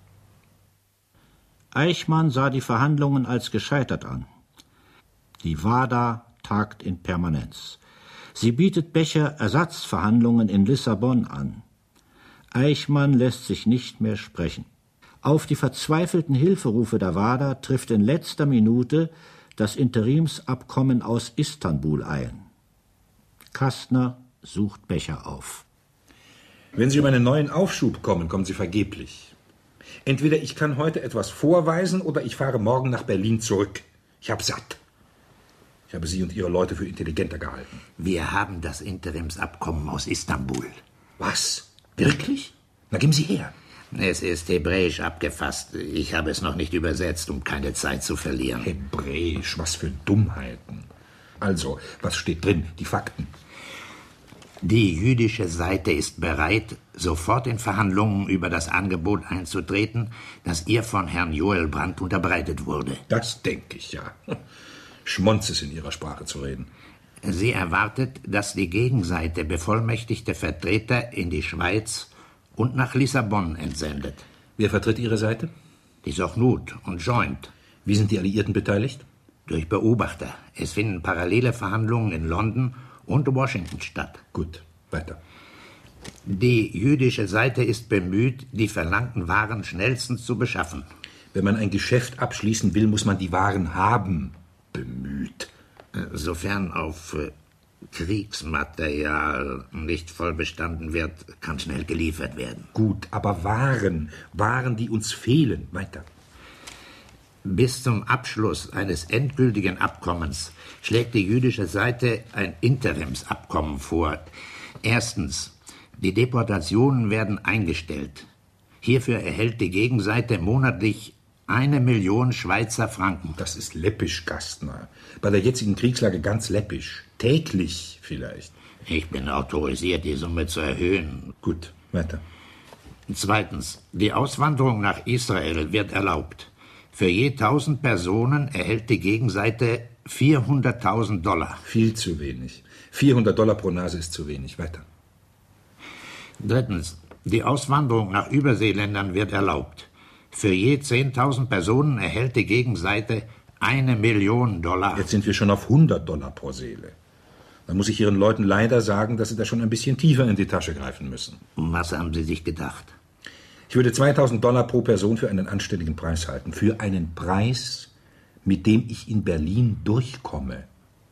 Eichmann sah die Verhandlungen als gescheitert an. Die WADA tagt in Permanenz. Sie bietet Becher Ersatzverhandlungen in Lissabon an. Eichmann lässt sich nicht mehr sprechen. Auf die verzweifelten Hilferufe der WADA trifft in letzter Minute das Interimsabkommen aus Istanbul ein. Kastner sucht Becher auf. Wenn Sie um einen neuen Aufschub kommen, kommen Sie vergeblich. Entweder ich kann heute etwas vorweisen oder ich fahre morgen nach Berlin zurück. Ich habe satt. Ich habe Sie und Ihre Leute für intelligenter gehalten. Wir haben das Interimsabkommen aus Istanbul. Was? Wirklich? Na, geben Sie her. Es ist hebräisch abgefasst. Ich habe es noch nicht übersetzt, um keine Zeit zu verlieren. Hebräisch, was für Dummheiten. Also, was steht drin? Die Fakten. Die jüdische Seite ist bereit, sofort in Verhandlungen über das Angebot einzutreten, das ihr von Herrn Joel Brandt unterbreitet wurde. Das denke ich, ja. Schmonzes in Ihrer Sprache zu reden. Sie erwartet, dass die Gegenseite bevollmächtigte Vertreter in die Schweiz und nach Lissabon entsendet. Wer vertritt Ihre Seite? Die Sochnut und Joint. Wie sind die Alliierten beteiligt? Durch Beobachter. Es finden parallele Verhandlungen in London und Washington statt. Gut, weiter. Die jüdische Seite ist bemüht, die verlangten Waren schnellstens zu beschaffen. Wenn man ein Geschäft abschließen will, muss man die Waren haben. Bemüht. Sofern auf äh, Kriegsmaterial nicht voll bestanden wird, kann schnell geliefert werden. Gut, aber Waren, Waren, die uns fehlen. Weiter. Bis zum Abschluss eines endgültigen Abkommens schlägt die jüdische Seite ein Interimsabkommen vor. Erstens, die Deportationen werden eingestellt. Hierfür erhält die Gegenseite monatlich eine Million Schweizer Franken. Das ist läppisch, Kastner. Bei der jetzigen Kriegslage ganz läppisch. Täglich vielleicht. Ich bin autorisiert, die Summe zu erhöhen. Gut, weiter. Zweitens, die Auswanderung nach Israel wird erlaubt. Für je tausend Personen erhält die Gegenseite vierhunderttausend Dollar. Viel zu wenig. vierhundert Dollar pro Nase ist zu wenig. Weiter. Drittens, die Auswanderung nach Überseeländern wird erlaubt. Für je zehntausend Personen erhält die Gegenseite eine Million Dollar. Jetzt sind wir schon auf hundert Dollar pro Seele. Da muss ich Ihren Leuten leider sagen, dass sie da schon ein bisschen tiefer in die Tasche greifen müssen. Was haben Sie sich gedacht? Ich würde zweitausend Dollar pro Person für einen anständigen Preis halten. Für einen Preis, mit dem ich in Berlin durchkomme.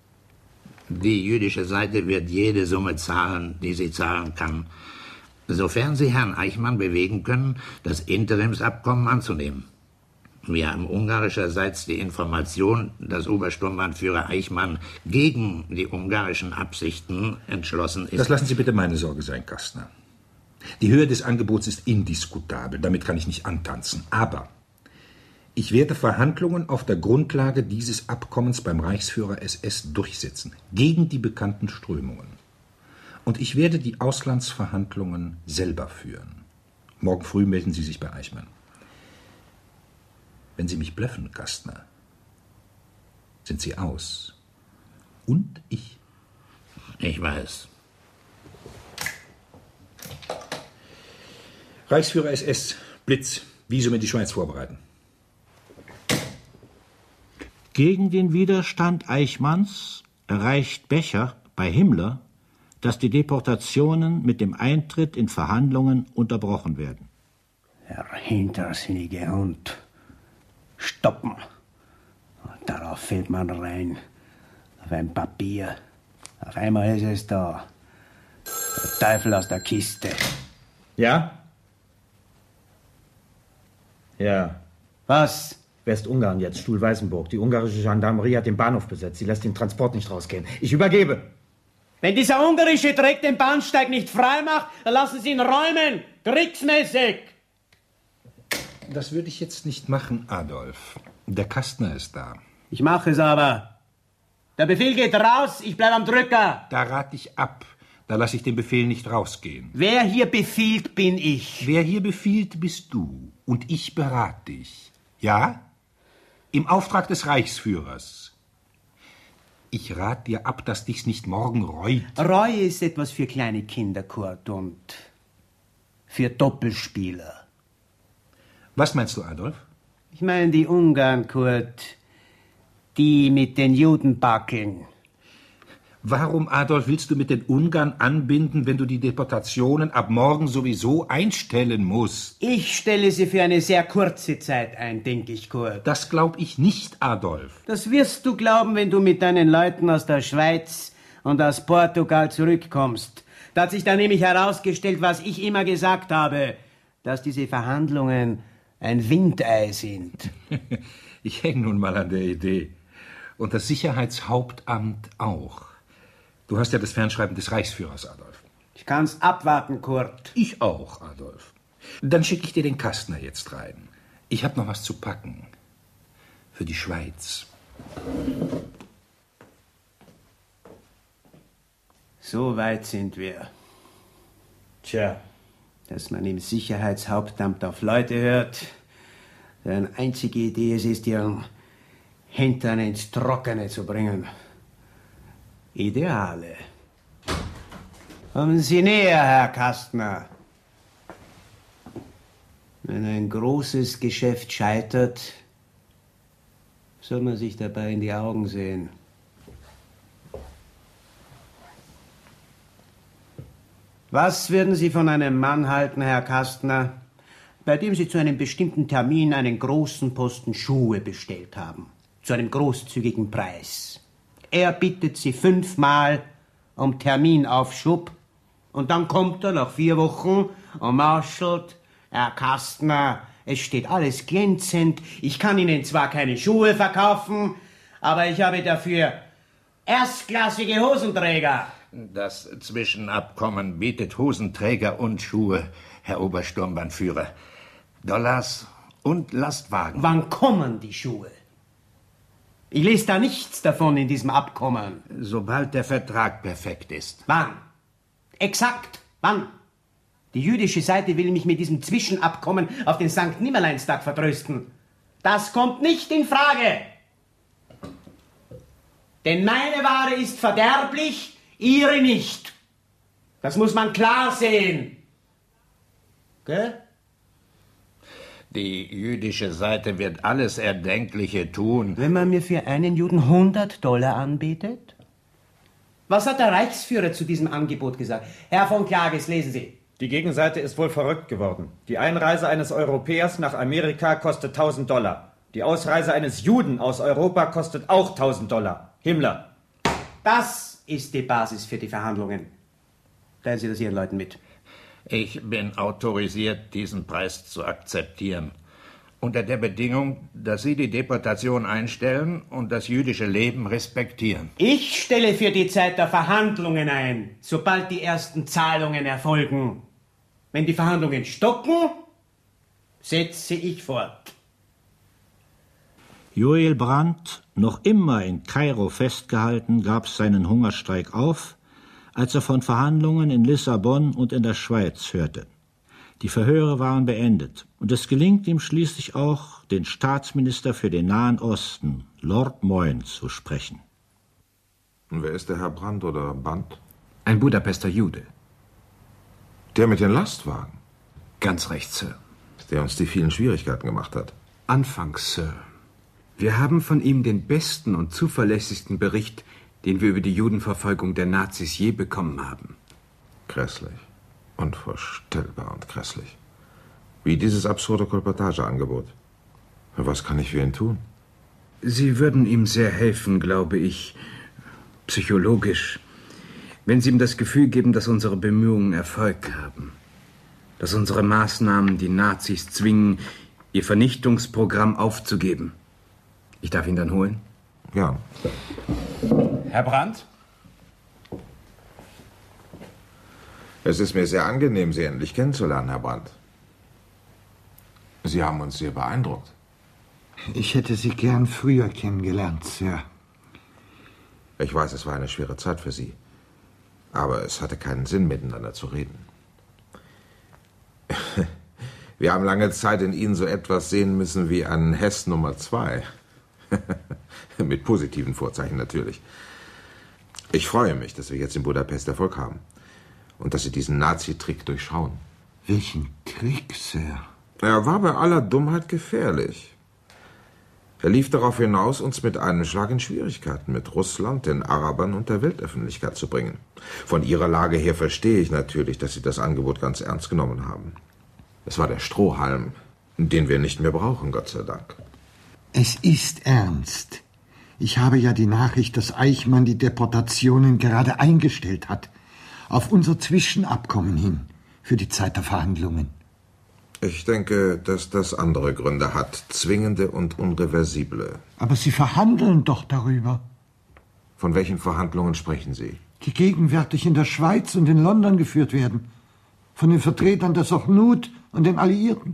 Die jüdische Seite wird jede Summe zahlen, die sie zahlen kann, sofern Sie Herrn Eichmann bewegen können, das Interimsabkommen anzunehmen. Wir haben ungarischerseits die Information, dass Obersturmbannführer Eichmann gegen die ungarischen Absichten entschlossen ist. Das lassen Sie bitte meine Sorge sein, Kastner. Die Höhe des Angebots ist indiskutabel, damit kann ich nicht antanzen. Aber ich werde Verhandlungen auf der Grundlage dieses Abkommens beim Reichsführer S S durchsetzen, gegen die bekannten Strömungen. Und ich werde die Auslandsverhandlungen selber führen. Morgen früh melden Sie sich bei Eichmann. Wenn Sie mich blöffen, Kastner, sind Sie aus. Und ich. Ich weiß. Reichsführer S S, Blitz, Visum in die Schweiz vorbereiten. Gegen den Widerstand Eichmanns erreicht Becher bei Himmler, dass die Deportationen mit dem Eintritt in Verhandlungen unterbrochen werden. Der hintersinnige Hund. Stoppen. Und darauf fällt man rein. Auf ein Papier. Auf einmal ist es da. Teufel aus der Kiste. Ja? Ja. Was? Westungarn jetzt, Stuhl Weißenburg. Die ungarische Gendarmerie hat den Bahnhof besetzt. Sie lässt den Transport nicht rausgehen. Ich übergebe. Wenn dieser ungarische Dreck den Bahnsteig nicht frei macht, dann lassen Sie ihn räumen. Kriegsmäßig. Das würde ich jetzt nicht machen, Adolf. Der Kastner ist da. Ich mache es aber. Der Befehl geht raus, ich bleibe am Drücker. Da rate ich ab. Da lasse ich den Befehl nicht rausgehen. Wer hier befiehlt, bin ich. Wer hier befiehlt, bist du. Und ich berate dich. Ja? Im Auftrag des Reichsführers. Ich rate dir ab, dass dich's nicht morgen reut. Reue ist etwas für kleine Kinder, Kurt, und für Doppelspieler. Was meinst du, Adolf? Ich meine die Ungarn, Kurt, die mit den Juden backeln. Warum, Adolf, willst du mit den Ungarn anbinden, wenn du die Deportationen ab morgen sowieso einstellen musst? Ich stelle sie für eine sehr kurze Zeit ein, denke ich, Kurt. Das glaub ich nicht, Adolf. Das wirst du glauben, wenn du mit deinen Leuten aus der Schweiz und aus Portugal zurückkommst. Da hat sich dann nämlich herausgestellt, was ich immer gesagt habe, dass diese Verhandlungen ein Windei sind. Ich hänge nun mal an der Idee. Und das Sicherheitshauptamt auch. Du hast ja das Fernschreiben des Reichsführers, Adolf. Ich kann's abwarten, Kurt. Ich auch, Adolf. Dann schicke ich dir den Kastner jetzt rein. Ich habe noch was zu packen. Für die Schweiz. So weit sind wir. Tja, dass man im Sicherheitshauptamt auf Leute hört, deren einzige Idee es ist, ihren Hintern ins Trockene zu bringen. Ideale. Kommen Sie näher, Herr Kastner. Wenn ein großes Geschäft scheitert, soll man sich dabei in die Augen sehen. Was würden Sie von einem Mann halten, Herr Kastner, bei dem Sie zu einem bestimmten Termin einen großen Posten Schuhe bestellt haben, zu einem großzügigen Preis? Er bittet Sie fünfmal um Terminaufschub und dann kommt er nach vier Wochen und marschelt: Herr Kastner, es steht alles glänzend. Ich kann Ihnen zwar keine Schuhe verkaufen, aber ich habe dafür erstklassige Hosenträger. Das Zwischenabkommen bietet Hosenträger und Schuhe, Herr Obersturmbannführer. Dollars und Lastwagen. Wann kommen die Schuhe? Ich lese da nichts davon in diesem Abkommen. Sobald der Vertrag perfekt ist. Wann? Exakt, wann? Die jüdische Seite will mich mit diesem Zwischenabkommen auf den Sankt Nimmerleinstag vertrösten. Das kommt nicht in Frage. Denn meine Ware ist verderblich, Ihre nicht. Das muss man klar sehen. Gell? Die jüdische Seite wird alles Erdenkliche tun. Wenn man mir für einen Juden hundert Dollar anbietet? Was hat der Reichsführer zu diesem Angebot gesagt? Herr von Klages, lesen Sie. Die Gegenseite ist wohl verrückt geworden. Die Einreise eines Europäers nach Amerika kostet tausend Dollar. Die Ausreise eines Juden aus Europa kostet auch tausend Dollar. Himmler. Das ist die Basis für die Verhandlungen. Teilen Sie das Ihren Leuten mit. Ich bin autorisiert, diesen Preis zu akzeptieren. Unter der Bedingung, dass Sie die Deportation einstellen und das jüdische Leben respektieren. Ich stelle für die Zeit der Verhandlungen ein, sobald die ersten Zahlungen erfolgen. Wenn die Verhandlungen stocken, setze ich fort. Joel Brandt, noch immer in Kairo festgehalten, gab seinen Hungerstreik auf, als er von Verhandlungen in Lissabon und in der Schweiz hörte. Die Verhöre waren beendet, und es gelingt ihm schließlich auch, den Staatsminister für den Nahen Osten, Lord Moyne, zu sprechen. Und wer ist der Herr Brandt oder Band? Ein Budapester Jude. Der mit den Lastwagen? Ganz recht, Sir. Der uns die vielen Schwierigkeiten gemacht hat. Anfangs, Sir. Wir haben von ihm den besten und zuverlässigsten Bericht, den wir über die Judenverfolgung der Nazis je bekommen haben. Grässlich. Unvorstellbar und grässlich. Wie dieses absurde Kolportageangebot. Was kann ich für ihn tun? Sie würden ihm sehr helfen, glaube ich, psychologisch, Wenn Sie ihm das Gefühl geben, dass unsere Bemühungen Erfolg haben, dass unsere Maßnahmen die Nazis zwingen, ihr Vernichtungsprogramm aufzugeben. Ich darf ihn dann holen? Ja. Herr Brandt? Es ist mir sehr angenehm, Sie endlich kennenzulernen, Herr Brandt. Sie haben uns sehr beeindruckt. Ich hätte Sie gern früher kennengelernt, Sir. Ich weiß, es war eine schwere Zeit für Sie. Aber es hatte keinen Sinn, miteinander zu reden. Wir haben lange Zeit in Ihnen so etwas sehen müssen wie einen Hess Nummer zwei. Mit positiven Vorzeichen natürlich. Ich freue mich, dass wir jetzt in Budapest Erfolg haben. Und dass Sie diesen Nazi-Trick durchschauen. Welchen Trick, Sir? Er war bei aller Dummheit gefährlich. Er lief darauf hinaus, uns mit einem Schlag in Schwierigkeiten mit Russland, den Arabern und der Weltöffentlichkeit zu bringen. Von Ihrer Lage her verstehe ich natürlich, dass Sie das Angebot ganz ernst genommen haben. Es war der Strohhalm, den wir nicht mehr brauchen, Gott sei Dank. Es ist ernst. Ich habe ja die Nachricht, dass Eichmann die Deportationen gerade eingestellt hat. Auf unser Zwischenabkommen hin, für die Zeit der Verhandlungen. Ich denke, dass das andere Gründe hat, zwingende und unreversible. Aber Sie verhandeln doch darüber. Von welchen Verhandlungen sprechen Sie? Die gegenwärtig in der Schweiz und in London geführt werden. Von den Vertretern der Sochnut und den Alliierten.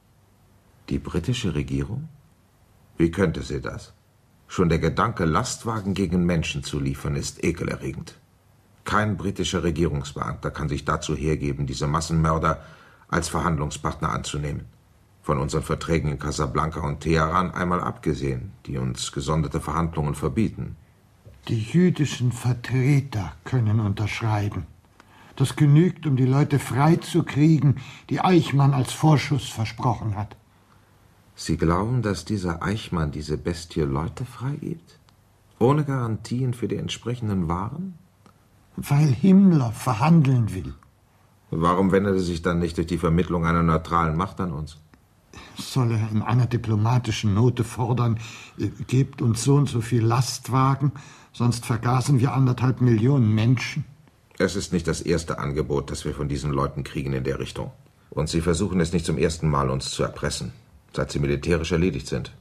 Die britische Regierung? Wie könnte sie das? Schon der Gedanke, Lastwagen gegen Menschen zu liefern, ist ekelerregend. Kein britischer Regierungsbeamter kann sich dazu hergeben, diese Massenmörder als Verhandlungspartner anzunehmen. Von unseren Verträgen in Casablanca und Teheran einmal abgesehen, die uns gesonderte Verhandlungen verbieten. Die jüdischen Vertreter können unterschreiben. Das genügt, um die Leute freizukriegen, die Eichmann als Vorschuss versprochen hat. Sie glauben, dass dieser Eichmann diese Bestie Leute freigibt? Ohne Garantien für die entsprechenden Waren? Weil Himmler verhandeln will. Warum wendet er sich dann nicht durch die Vermittlung einer neutralen Macht an uns? Soll er in einer diplomatischen Note fordern, gebt uns so und so viel Lastwagen, sonst vergasen wir anderthalb Millionen Menschen? Es ist nicht das erste Angebot, das wir von diesen Leuten kriegen in der Richtung. Und sie versuchen es nicht zum ersten Mal, uns zu erpressen, seit sie militärisch erledigt sind.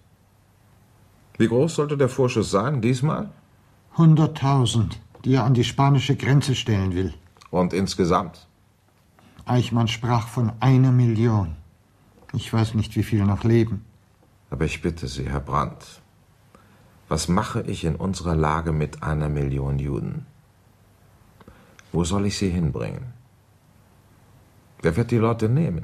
Wie groß sollte der Vorschuss sein, diesmal? Hunderttausend, die er an die spanische Grenze stellen will. Und insgesamt? Eichmann sprach von einer Million. Ich weiß nicht, wie viele noch leben. Aber ich bitte Sie, Herr Brandt, was mache ich in unserer Lage mit einer Million Juden? Wo soll ich sie hinbringen? Wer wird die Leute nehmen?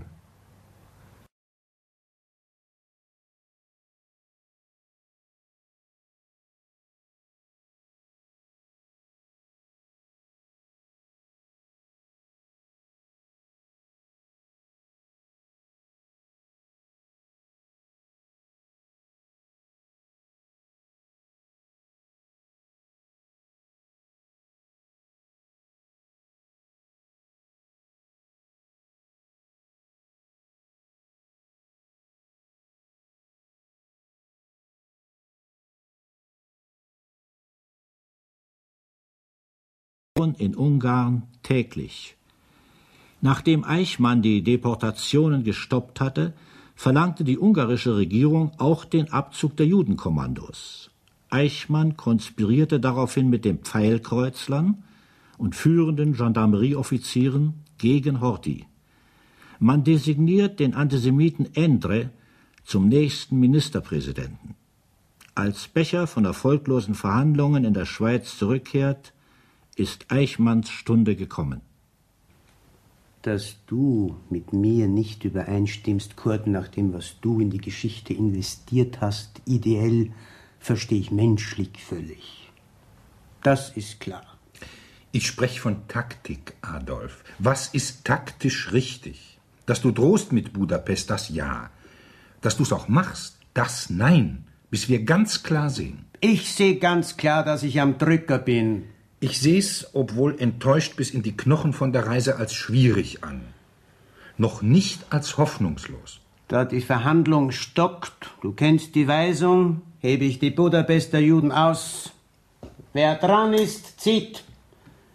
In Ungarn täglich. Nachdem Eichmann die Deportationen gestoppt hatte, verlangte die ungarische Regierung auch den Abzug der Judenkommandos. Eichmann konspirierte daraufhin mit den Pfeilkreuzlern und führenden Gendarmerieoffizieren gegen Horthy. Man designiert den Antisemiten Endre zum nächsten Ministerpräsidenten. Als Becher von erfolglosen Verhandlungen in der Schweiz zurückkehrt, ist Eichmanns Stunde gekommen. Dass du mit mir nicht übereinstimmst, Kurt, nach dem, was du in die Geschichte investiert hast, ideell, verstehe ich menschlich völlig. Das ist klar. Ich spreche von Taktik, Adolf. Was ist taktisch richtig? Dass du drohst mit Budapest, das ja. Dass du es auch machst, das nein. Bis wir ganz klar sehen. Ich sehe ganz klar, dass ich am Drücker bin. Ich seh's, obwohl enttäuscht bis in die Knochen von der Reise, als schwierig an. Noch nicht als hoffnungslos. Da die Verhandlung stockt, du kennst die Weisung, hebe ich die Budapester Juden aus. Wer dran ist, zieht.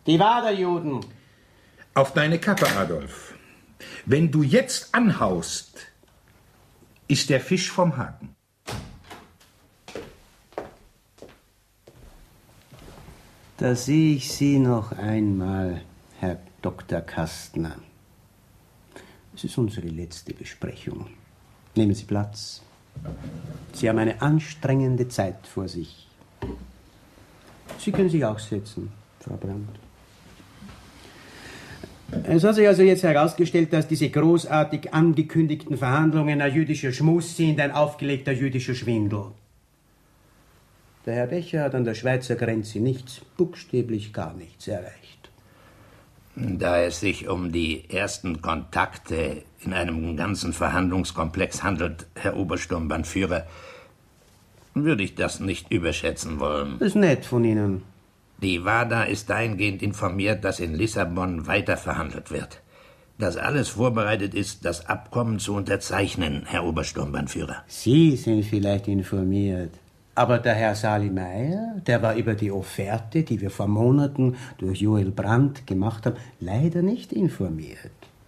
Die Waderjuden. Auf deine Kappe, Adolf. Wenn du jetzt anhaust, ist der Fisch vom Haken. Da sehe ich Sie noch einmal, Herr Doktor Kastner. Es ist unsere letzte Besprechung. Nehmen Sie Platz. Sie haben eine anstrengende Zeit vor sich. Sie können sich auch setzen, Frau Brandt. Es hat sich also jetzt herausgestellt, dass diese großartig angekündigten Verhandlungen ein jüdischer Schmuss sind, ein aufgelegter jüdischer Schwindel. Der Herr Becher hat an der Schweizer Grenze nichts, buchstäblich gar nichts erreicht. Da es sich um die ersten Kontakte in einem ganzen Verhandlungskomplex handelt, Herr Obersturmbannführer, würde ich das nicht überschätzen wollen. Das ist nett von Ihnen. Die WADA ist dahingehend informiert, dass in Lissabon weiter verhandelt wird. Dass alles vorbereitet ist, das Abkommen zu unterzeichnen, Herr Obersturmbannführer. Sie sind vielleicht informiert. Aber der Herr Sali Meyer, der war über die Offerte, die wir vor Monaten durch Joel Brandt gemacht haben, leider nicht informiert.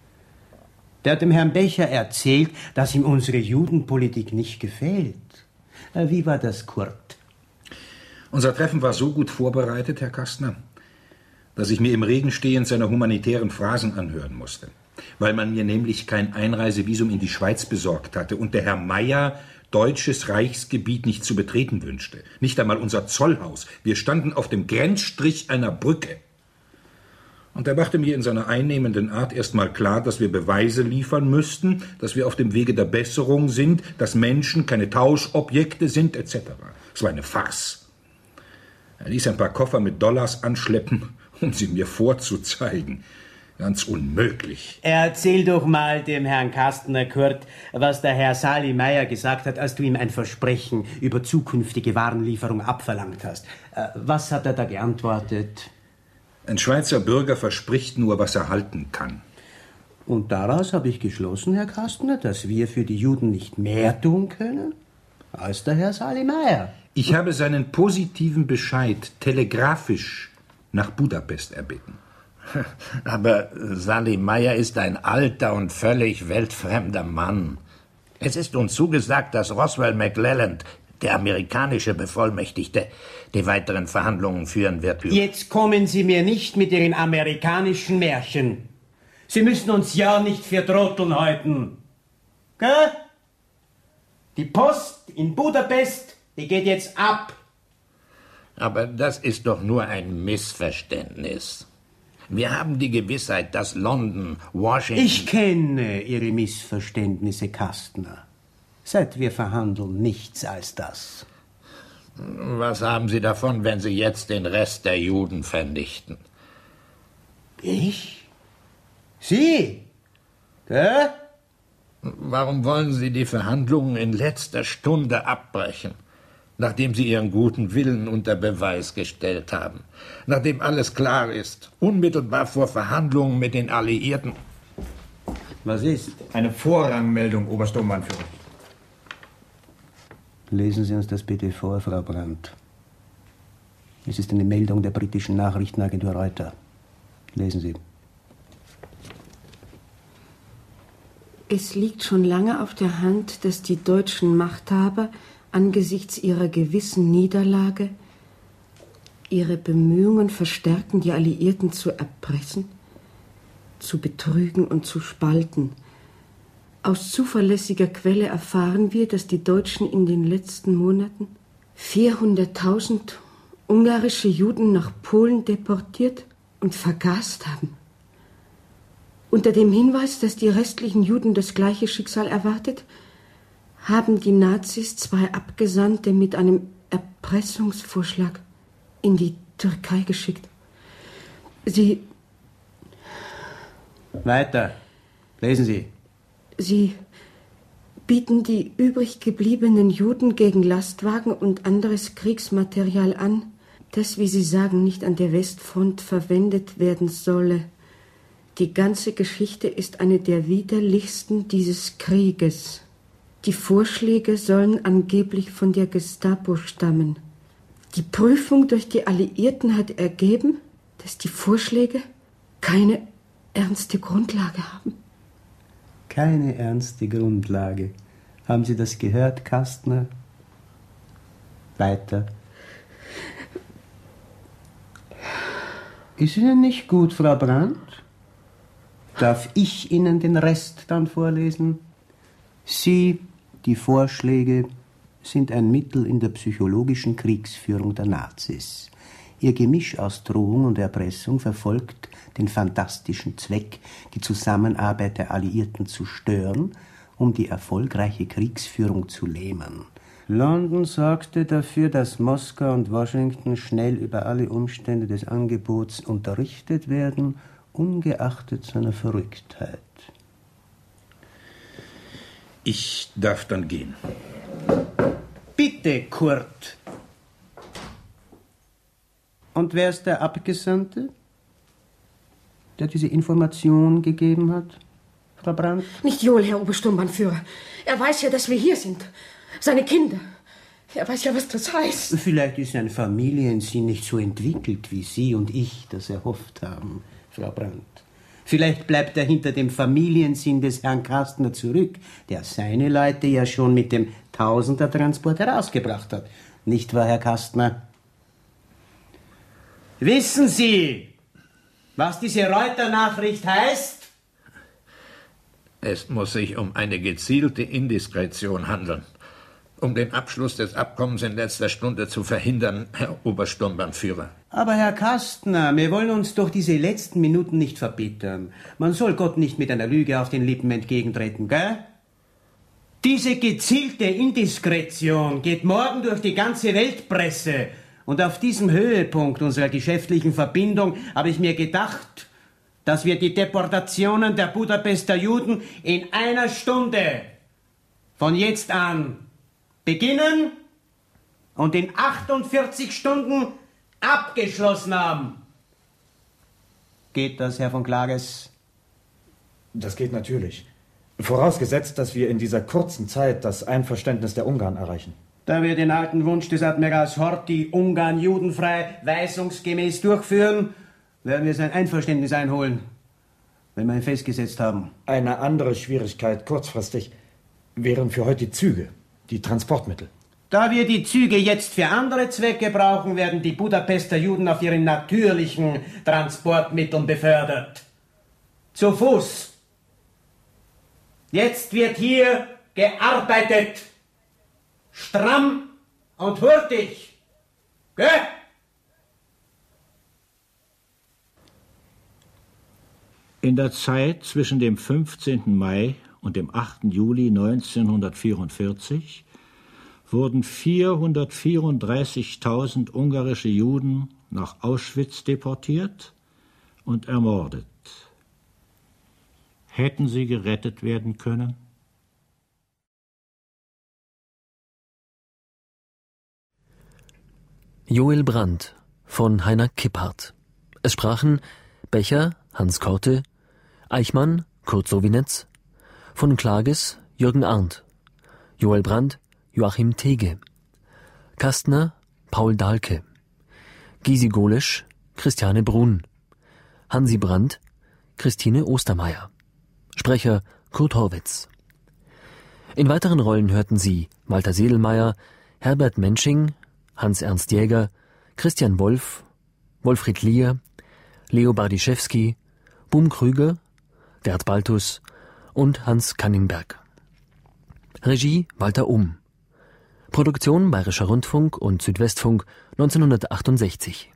Der hat dem Herrn Becher erzählt, dass ihm unsere Judenpolitik nicht gefällt. Wie war das, Kurt? Unser Treffen war so gut vorbereitet, Herr Kastner, dass ich mir im Regen stehend seine humanitären Phrasen anhören musste. Weil man mir nämlich kein Einreisevisum in die Schweiz besorgt hatte und der Herr Meyer deutsches Reichsgebiet nicht zu betreten wünschte. Nicht einmal unser Zollhaus. Wir standen auf dem Grenzstrich einer Brücke. Und er machte mir in seiner einnehmenden Art erst mal klar, dass wir Beweise liefern müssten, dass wir auf dem Wege der Besserung sind, dass Menschen keine Tauschobjekte sind, et cetera. Es war eine Farce. Er ließ ein paar Koffer mit Dollars anschleppen, um sie mir vorzuzeigen. Ganz unmöglich. Erzähl doch mal dem Herrn Kastner, Kurt, was der Herr Sali Meyer gesagt hat, als du ihm ein Versprechen über zukünftige Warenlieferung abverlangt hast. Was hat er da geantwortet? Ein Schweizer Bürger verspricht nur, was er halten kann. Und daraus habe ich geschlossen, Herr Kastner, dass wir für die Juden nicht mehr tun können als der Herr Sali Meyer. Ich habe seinen positiven Bescheid telegrafisch nach Budapest erbeten. Aber Sali Meyer ist ein alter und völlig weltfremder Mann. Es ist uns zugesagt, dass Roswell McClelland, der amerikanische Bevollmächtigte, die weiteren Verhandlungen führen wird. Jetzt kommen Sie mir nicht mit Ihren amerikanischen Märchen. Sie müssen uns ja nicht für Trotteln halten. Gell? Die Post in Budapest, die geht jetzt ab. Aber das ist doch nur ein Missverständnis. Wir haben die Gewissheit, dass London, Washington... Ich kenne Ihre Missverständnisse, Kastner. Seit wir verhandeln, nichts als das. Was haben Sie davon, wenn Sie jetzt den Rest der Juden vernichten? Ich? Sie? Gell? Warum wollen Sie die Verhandlungen in letzter Stunde abbrechen? Nachdem Sie Ihren guten Willen unter Beweis gestellt haben, nachdem alles klar ist, unmittelbar vor Verhandlungen mit den Alliierten. Was ist? Eine Vorrangmeldung, Obersturmbannführer. Lesen Sie uns das bitte vor, Frau Brandt. Es ist eine Meldung der britischen Nachrichtenagentur Reuters. Lesen Sie. Es liegt schon lange auf der Hand, dass die deutschen Machthaber angesichts ihrer gewissen Niederlage ihre Bemühungen verstärken, die Alliierten zu erpressen, zu betrügen und zu spalten. Aus zuverlässiger Quelle erfahren wir, dass die Deutschen in den letzten Monaten vierhunderttausend ungarische Juden nach Polen deportiert und vergast haben. Unter dem Hinweis, dass die restlichen Juden das gleiche Schicksal erwartet, haben die Nazis zwei Abgesandte mit einem Erpressungsvorschlag in die Türkei geschickt. Sie... Weiter. Lesen Sie. Sie bieten die übrig gebliebenen Juden gegen Lastwagen und anderes Kriegsmaterial an, das, wie Sie sagen, nicht an der Westfront verwendet werden solle. Die ganze Geschichte ist eine der widerlichsten dieses Krieges. Die Vorschläge sollen angeblich von der Gestapo stammen. Die Prüfung durch die Alliierten hat ergeben, dass die Vorschläge keine ernste Grundlage haben? Keine ernste Grundlage. Haben Sie das gehört, Kastner? Weiter. Ist Ihnen nicht gut, Frau Brandt? Darf ich Ihnen den Rest dann vorlesen? Sie, die Vorschläge, sind ein Mittel in der psychologischen Kriegsführung der Nazis. Ihr Gemisch aus Drohung und Erpressung verfolgt den fantastischen Zweck, die Zusammenarbeit der Alliierten zu stören, um die erfolgreiche Kriegsführung zu lähmen. London sorgte dafür, dass Moskau und Washington schnell über alle Umstände des Angebots unterrichtet werden, ungeachtet seiner Verrücktheit. Ich darf dann gehen. Bitte, Kurt. Und wer ist der Abgesandte, der diese Information gegeben hat, Frau Brandt? Nicht Joel, Herr Obersturmbannführer. Er weiß ja, dass wir hier sind. Seine Kinder. Er weiß ja, was das heißt. Vielleicht ist sein Familiensinn nicht so entwickelt, wie Sie und ich das erhofft haben, Frau Brandt. Vielleicht bleibt er hinter dem Familiensinn des Herrn Kastner zurück, der seine Leute ja schon mit dem Tausender-Transport herausgebracht hat. Nicht wahr, Herr Kastner? Wissen Sie, was diese Reuter-Nachricht heißt? Es muss sich um eine gezielte Indiskretion handeln, um den Abschluss des Abkommens in letzter Stunde zu verhindern, Herr Obersturmbannführer. Aber Herr Kastner, wir wollen uns doch diese letzten Minuten nicht verbittern. Man soll Gott nicht mit einer Lüge auf den Lippen entgegentreten, gell? Diese gezielte Indiskretion geht morgen durch die ganze Weltpresse. Und auf diesem Höhepunkt unserer geschäftlichen Verbindung habe ich mir gedacht, dass wir die Deportationen der Budapester Juden in einer Stunde von jetzt an beginnen und in achtundvierzig Stunden abgeschlossen haben. Geht das, Herr von Klages? Das geht natürlich. Vorausgesetzt, dass wir in dieser kurzen Zeit das Einverständnis der Ungarn erreichen. Da wir den alten Wunsch des Admirals Horthy, Ungarn judenfrei, weisungsgemäß durchführen, werden wir sein Einverständnis einholen, wenn wir ihn festgesetzt haben. Eine andere Schwierigkeit kurzfristig wären für heute die Züge, die Transportmittel. Da wir die Züge jetzt für andere Zwecke brauchen, werden die Budapester Juden auf ihren natürlichen Transportmitteln befördert. Zu Fuß. Jetzt wird hier gearbeitet. Stramm und hurtig. Geh! In der Zeit zwischen dem fünfzehnten Mai und dem achten Juli neunzehnhundertvierundvierzig wurden vierhundertvierunddreißigtausend ungarische Juden nach Auschwitz deportiert und ermordet. Hätten sie gerettet werden können? Joel Brandt von Heiner Kipphardt. Es sprachen Becher, Hans Korte, Eichmann, Kurt Sowinetz, von Klages, Jürgen Arndt, Joel Brandt, Joachim Tege, Kastner, Paul Dahlke, Gysi Golesch, Christiane Brun, Hansi Brandt, Christine Ostermeier, Sprecher Kurt Horwitz. In weiteren Rollen hörten Sie Walter Sedelmeier, Herbert Mensching, Hans-Ernst Jäger, Christian Wolf, Wolfried Lier, Leo Bardischewski, Bum Krüger, Gerd Baltus und Hans Kanningberg. Regie Walter Umm. Produktion Bayerischer Rundfunk und Südwestfunk neunzehnhundertachtundsechzig.